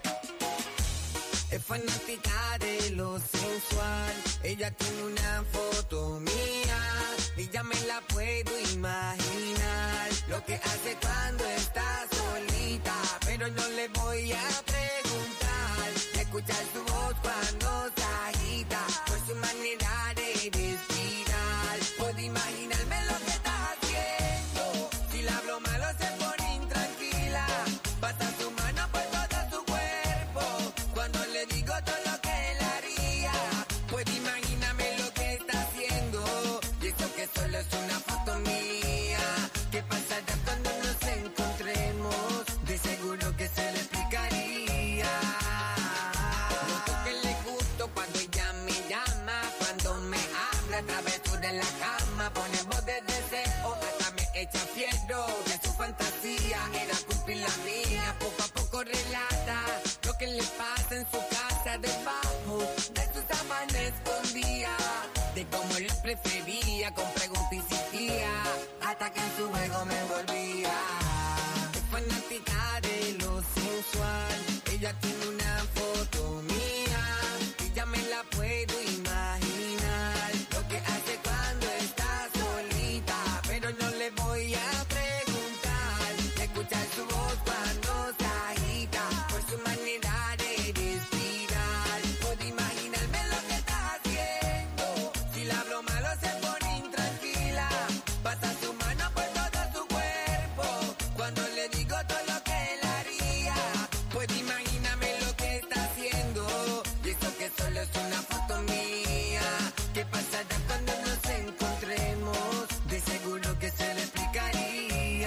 Es fanática de lo sensual. Ella tiene una foto mía y ya me la puedo imaginar. Lo que hace cuando está solita, pero no le voy a preguntar. Escuchar su voz cuando se agita, por su manera de respirar. Puedo imaginarme lo que está haciendo. Si le hablo malo se pone intranquila. Pasa su mano por todo su cuerpo cuando le digo todo lo que él haría. Puedo imaginarme lo que está haciendo. Y eso que solo es una foto mía. ¿Qué pasará cuando nos encontremos? De seguro que se le explicaría. Noto que le gusto cuando ella me llama, cuando me habla a través de la cama. Pone voz de deseo, hasta me echa fierro. De su fantasía era cumplir la mía. Poco a poco relata lo que le pasa en su casa, debajo de sus sábanas escondía. De cómo él prefería, con preguntas insistía, hasta que en su juego me envolvía. Es fanática de lo sensual. Ella tiene una foto mía y ya me la puedo imaginar. Lo que hace cuando está solita, pero no le voy a preguntar. Escuchar su voz cuando se agita, por su manera de respirar. Puedo imaginarme lo que está haciendo. Si le hablo malo se pone intranquila. Pasa su mano por todo su cuerpo cuando le digo todo lo que él haría. Puedo imaginarme lo que está haciendo. Y eso que solo es una foto mía. ¿Qué pasará cuando nos encontremos? De seguro que se le explicaría.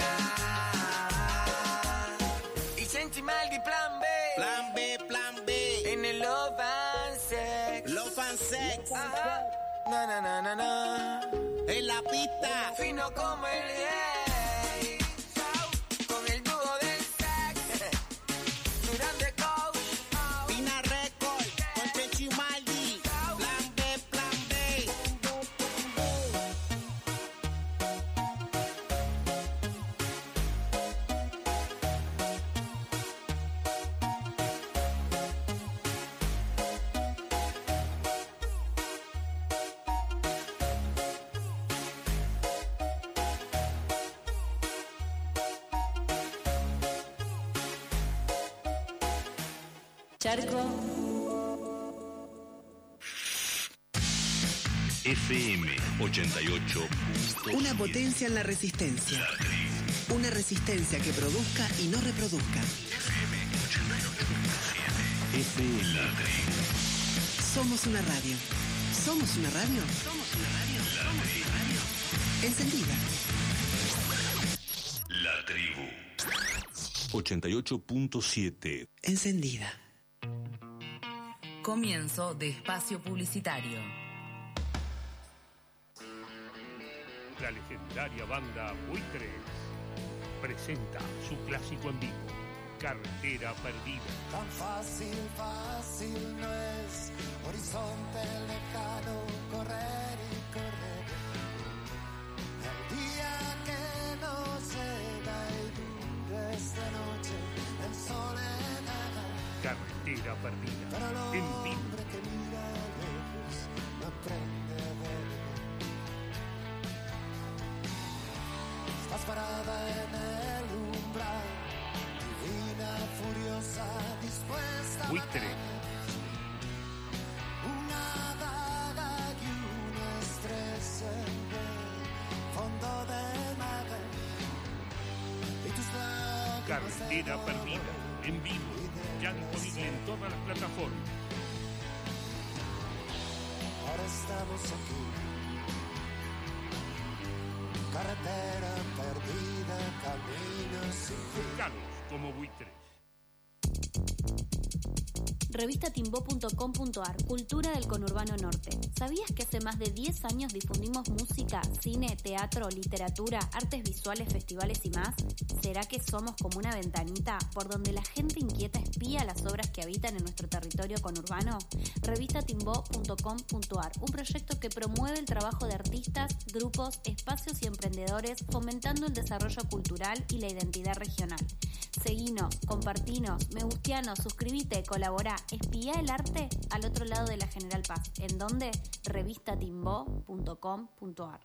Y Senchi Maldi, plan B. Plan B, plan B. En el Love and Sex. Love and Sex. Ajá. Na, na, na, na, na. En la pista. Fino como el rey. Con el dúo del sex. Durante Coach. Pina Record. Con Chechi Maldi. Plan B, plan B. Charco. FM 88. Una potencia en la resistencia. Una resistencia que produzca y no reproduzca. FM La Tribu. Somos una radio. ¿Somos una radio? Somos una radio. Somos una radio. Encendida. La Tribu. 88.7. Encendida. Comienzo de espacio publicitario. La legendaria banda Buitres presenta su clásico en vivo, Carretera perdida. Tan fácil, fácil no es, horizonte lejano, correr y correr. El día que nos llega y dura esta noche en soledad. Carretera perdida. Pero el En vivo. hombre que mira lejos no aprende a ver. Estás parada en el umbral, divina, furiosa, dispuesta a Buitre. matar. Una daga y un estrés en el fondo del mar. Y tus lágrimas Carretera de perdida. dolor. En vivo. Ya disponible en todas las plataformas. Ahora estamos aquí. Carretera perdida, camino sin fin. Buscalos como buitres. Revistatimbo.com.ar, Cultura del Conurbano Norte. ¿Sabías que hace más de 10 años difundimos música, cine, teatro, literatura, artes visuales, festivales y más? ¿Será que somos como una ventanita por donde la gente inquieta espía las obras que habitan en nuestro territorio conurbano? Revistatimbo.com.ar, un proyecto que promueve el trabajo de artistas, grupos, espacios y emprendedores, fomentando el desarrollo cultural y la identidad regional. Seguinos, compartinos, me gusteanos, suscribite, colaborá, espía el arte al otro lado de la General Paz. ¿En dónde? Revistatimbo.com.ar.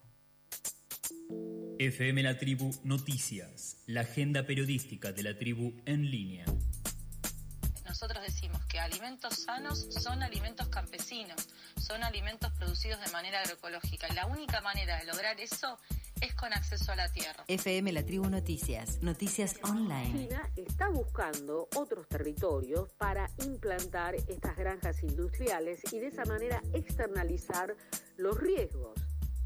FM La Tribu Noticias, la agenda periodística de la tribu en línea. Nosotros decimos que alimentos sanos son alimentos campesinos, son alimentos producidos de manera agroecológica. Y la única manera de lograr eso es con acceso a la tierra. FM La Tribu Noticias, noticias online. China está buscando otros territorios para implantar estas granjas industriales y de esa manera externalizar los riesgos.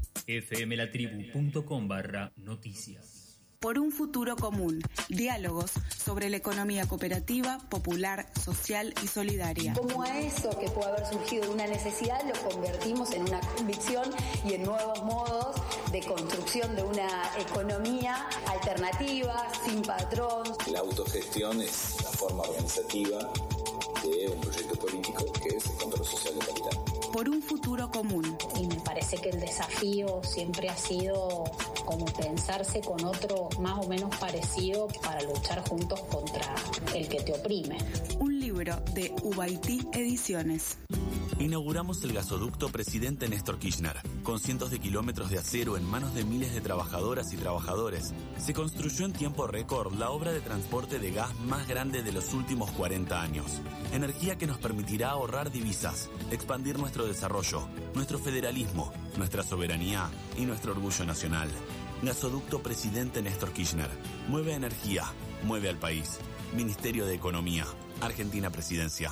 fmlatribu.com/noticias. Por un futuro común. Diálogos sobre la economía cooperativa, popular, social y solidaria. Como a eso que puede haber surgido de una necesidad, lo convertimos en una convicción y en nuevos modos de construcción de una economía alternativa, sin patrón. La autogestión es la forma organizativa de un proyecto político que es el control social del capital. Por un futuro común. Y me parece que el desafío siempre ha sido como pensarse con otro más o menos parecido para luchar juntos contra el que te oprime. Un libro de Ubaití Ediciones. Inauguramos el gasoducto Presidente Néstor Kirchner. Con cientos de kilómetros de acero en manos de miles de trabajadoras y trabajadores, se construyó en tiempo récord la obra de transporte de gas más grande de los últimos 40 años. Energía que nos permitirá ahorrar divisas, expandir nuestro desarrollo, nuestro federalismo, nuestra soberanía y nuestro orgullo nacional. Gasoducto Presidente Néstor Kirchner. Mueve energía, mueve al país. Ministerio de Economía, Argentina Presidencia.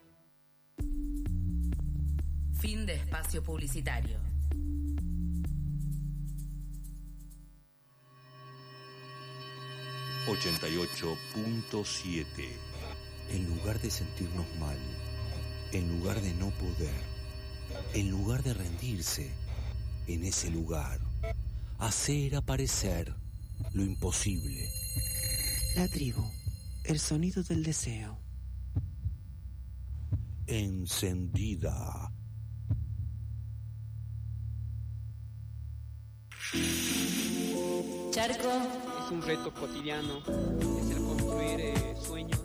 Fin de espacio publicitario. ...88.7... En lugar de sentirnos mal, en lugar de no poder, en lugar de rendirse, en ese lugar, hacer aparecer lo imposible. La tribu, el sonido del deseo. Encendida. Charco. Es un reto cotidiano, es el construir sueños.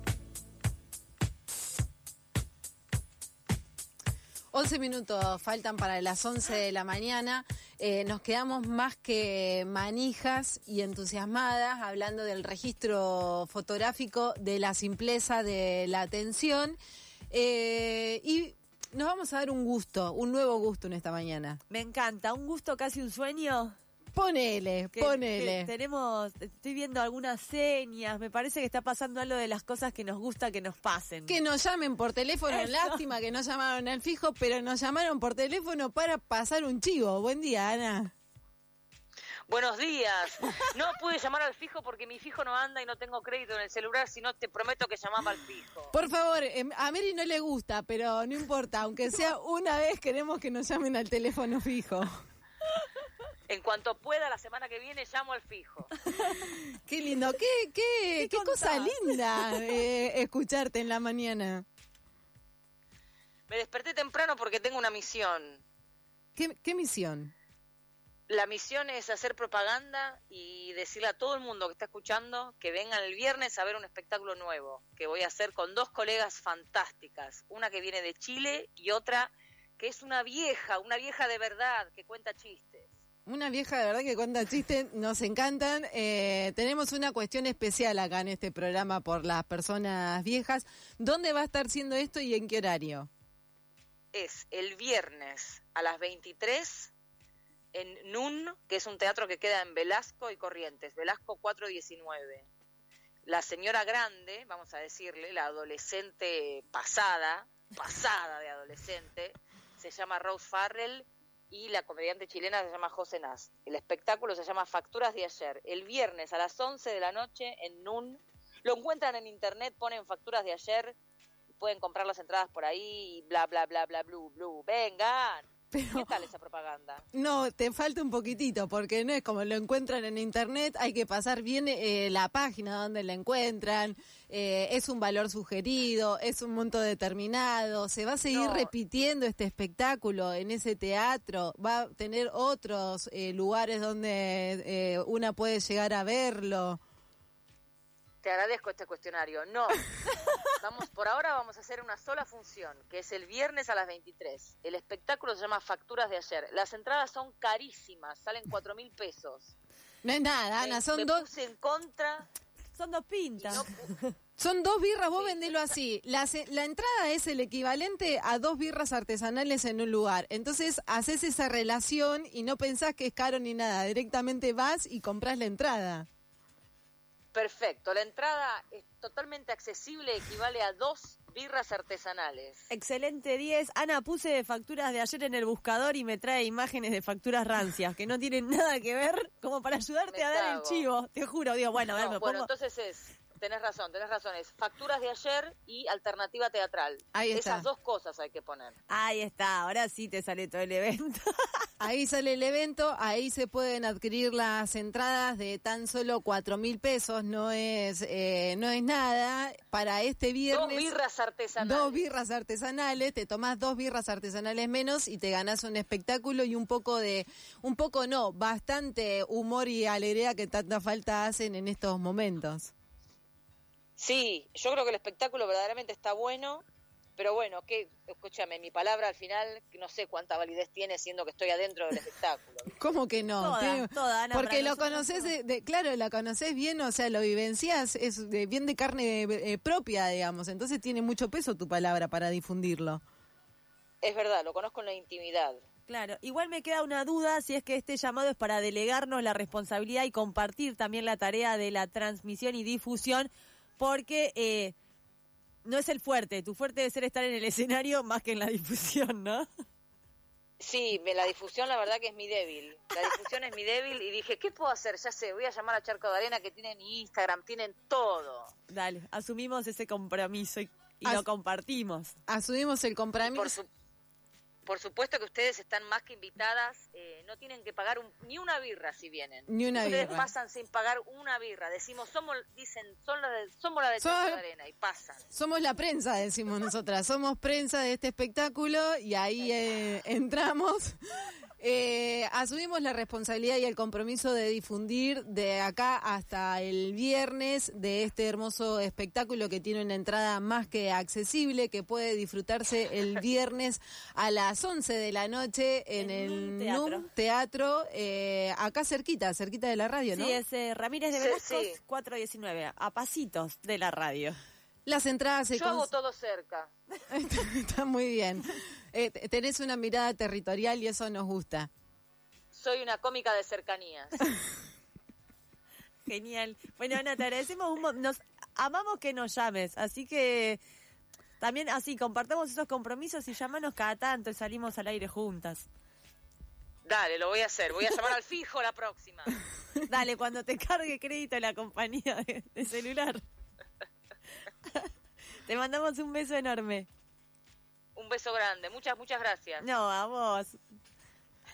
11 minutos faltan para las 11 de la mañana. Nos quedamos más que manijas y entusiasmadas hablando del registro fotográfico, de la simpleza de la atención. Y nos vamos a dar un gusto, un nuevo gusto en esta mañana. Me encanta, un gusto, casi un sueño. Ponele. Estoy viendo algunas señas, me parece que está pasando algo de las cosas que nos gusta que nos pasen. Que nos llamen por teléfono, Eso. Lástima que no llamaron al fijo, pero nos llamaron por teléfono para pasar un chivo. Buen día, Ana. Buenos días. No pude llamar al fijo porque mi fijo no anda y no tengo crédito en el celular, si no te prometo que llamaba al fijo. Por favor, a Mary no le gusta, pero no importa, aunque sea una vez queremos que nos llamen al teléfono fijo. En cuanto pueda, la semana que viene llamo al fijo. Qué lindo, qué cosa linda escucharte en la mañana. Me desperté temprano porque tengo una misión. ¿Qué misión? La misión es hacer propaganda y decirle a todo el mundo que está escuchando que vengan el viernes a ver un espectáculo nuevo que voy a hacer con 2 colegas fantásticas. Una que viene de Chile y otra que es una vieja de verdad que cuenta chistes. Una vieja de verdad que cuenta chistes, nos encantan. Tenemos una cuestión especial acá en este programa por las personas viejas. ¿Dónde va a estar siendo esto y en qué horario? Es el viernes a las 23 en NUN, que es un teatro que queda en Velasco y Corrientes, Velasco 419. La señora grande, vamos a decirle, la adolescente pasada de adolescente, se llama Rose Farrell y la comediante chilena se llama José Nast. El espectáculo se llama Facturas de Ayer. El viernes a las 11 de la noche en NUN. Lo encuentran en internet, ponen Facturas de Ayer, pueden comprar las entradas por ahí y bla, bla, bla, bla, blu. ¡Vengan! Pero, ¿qué tal esa propaganda? No, te falta un poquitito, porque no es como lo encuentran en internet, hay que pasar bien la página donde la encuentran, es un valor sugerido, es un monto determinado, se va a seguir repitiendo este espectáculo en ese teatro, va a tener otros lugares donde una puede llegar a verlo. Te agradezco este cuestionario. No, por ahora vamos a hacer una sola función, que es el viernes a las 23. El espectáculo se llama Facturas de Ayer. Las entradas son carísimas, salen 4.000 pesos. No es nada, Ana, son 2... puse en contra. Son 2 pintas. Son 2 birras, vos vendelo así. La entrada es el equivalente a 2 birras artesanales en un lugar. Entonces haces esa relación y no pensás que es caro ni nada. Directamente vas y compras la entrada. Perfecto, la entrada es totalmente accesible, equivale a 2 birras artesanales. Excelente 10. Ana, puse Facturas de Ayer en el buscador y me trae imágenes de facturas rancias que no tienen nada que ver, como para ayudarte a dar el chivo. Te juro, digo, bueno, a ver, me pongo... entonces tenés razón, es Facturas de Ayer y alternativa teatral. Ahí está. Esas 2 cosas hay que poner. Ahí está, ahora sí te sale todo el evento. Ahí sale el evento, ahí se pueden adquirir las entradas de tan solo 4.000 pesos, no es nada. Para este viernes... 2 birras artesanales. 2 birras artesanales, te tomás 2 birras artesanales menos y te ganás un espectáculo y bastante humor y alegría que tanta falta hacen en estos momentos. Sí, yo creo que el espectáculo verdaderamente está bueno, pero bueno, escúchame, mi palabra al final no sé cuánta validez tiene siendo que estoy adentro del espectáculo. ¿Cómo que no? Toda, Ana, porque lo conoces, claro, la conoces bien, o sea, lo vivencias, es bien de carne propia, digamos, entonces tiene mucho peso tu palabra para difundirlo. Es verdad, lo conozco en la intimidad. Claro, igual me queda una duda si es que este llamado es para delegarnos la responsabilidad y compartir también la tarea de la transmisión y difusión, porque no es el fuerte, tu fuerte debe ser estar en el escenario más que en la difusión, ¿no? Sí, la difusión la verdad que es mi débil, y dije, ¿qué puedo hacer? Ya sé, voy a llamar a Charco de Arena que tienen Instagram, tienen todo. Dale, asumimos ese compromiso y lo compartimos. Asumimos el compromiso. Por supuesto que ustedes están más que invitadas, no tienen que pagar ni una birra si vienen. Ni una ustedes birra. Pasan sin pagar una birra. Decimos, somos la de Charco de Arena y pasan. Somos la prensa, decimos nosotras. Somos prensa de este espectáculo y ahí entramos. Asumimos la responsabilidad y el compromiso de difundir de acá hasta el viernes de este hermoso espectáculo que tiene una entrada más que accesible, que puede disfrutarse el viernes a las 11 de la noche en el NUM Teatro, acá cerquita de la radio, ¿no? Sí, es Ramírez de Velasco, 419, a pasitos de la radio. Las entradas Yo hago todo cerca. Está muy bien. Tenés una mirada territorial y eso nos gusta. Soy una cómica de cercanías. Genial. Bueno, Ana, te agradecemos nos amamos que nos llames, así que también así compartamos esos compromisos y llamanos cada tanto y salimos al aire juntas. Dale, lo voy a hacer. Voy a llamar al fijo la próxima. Dale, cuando te cargue crédito la compañía de celular. Te mandamos un beso enorme. Un beso grande. Muchas gracias. No, a vos.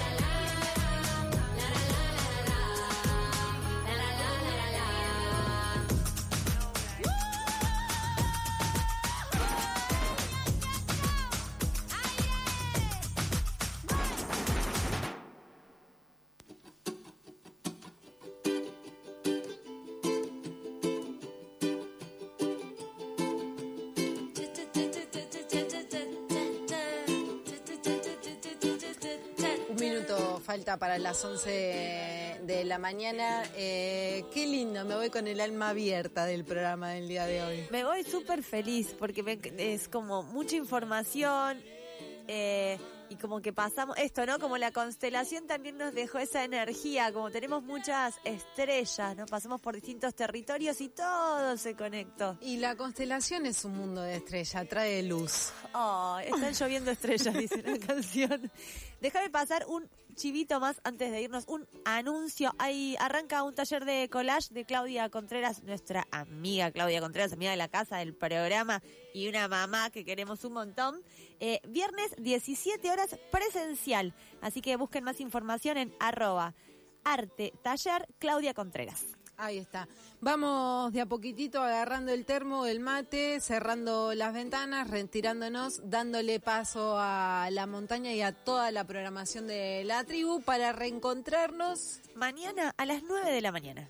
Falta para las 11 de la mañana. Qué lindo, me voy con el alma abierta del programa del día de hoy. Me voy súper feliz porque es como mucha información y como que pasamos esto, ¿no? Como la constelación también nos dejó esa energía, como tenemos muchas estrellas, ¿no? Pasamos por distintos territorios y todo se conectó. Y la constelación es un mundo de estrellas, trae luz. Oh, están lloviendo estrellas, dice la canción. Déjame pasar un chivito más antes de irnos, un anuncio. Ahí arranca un taller de collage de Claudia Contreras, nuestra amiga Claudia Contreras, amiga de la casa, del programa y una mamá que queremos un montón. Viernes 17 horas presencial, así que busquen más información en Arte Taller Claudia Contreras. Ahí está. Vamos de a poquitito agarrando el termo, el mate, cerrando las ventanas, retirándonos, dándole paso a la montaña y a toda la programación de la tribu para reencontrarnos mañana a las 9 de la mañana.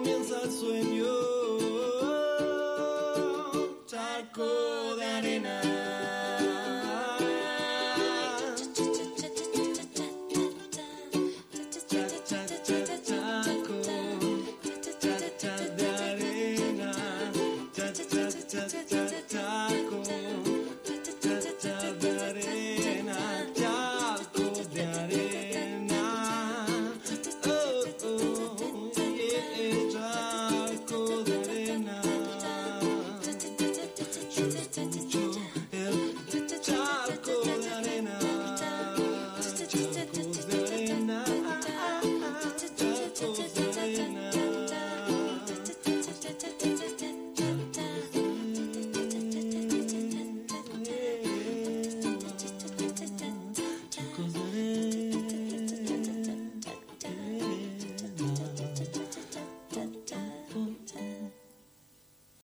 Sueño, charco de arena.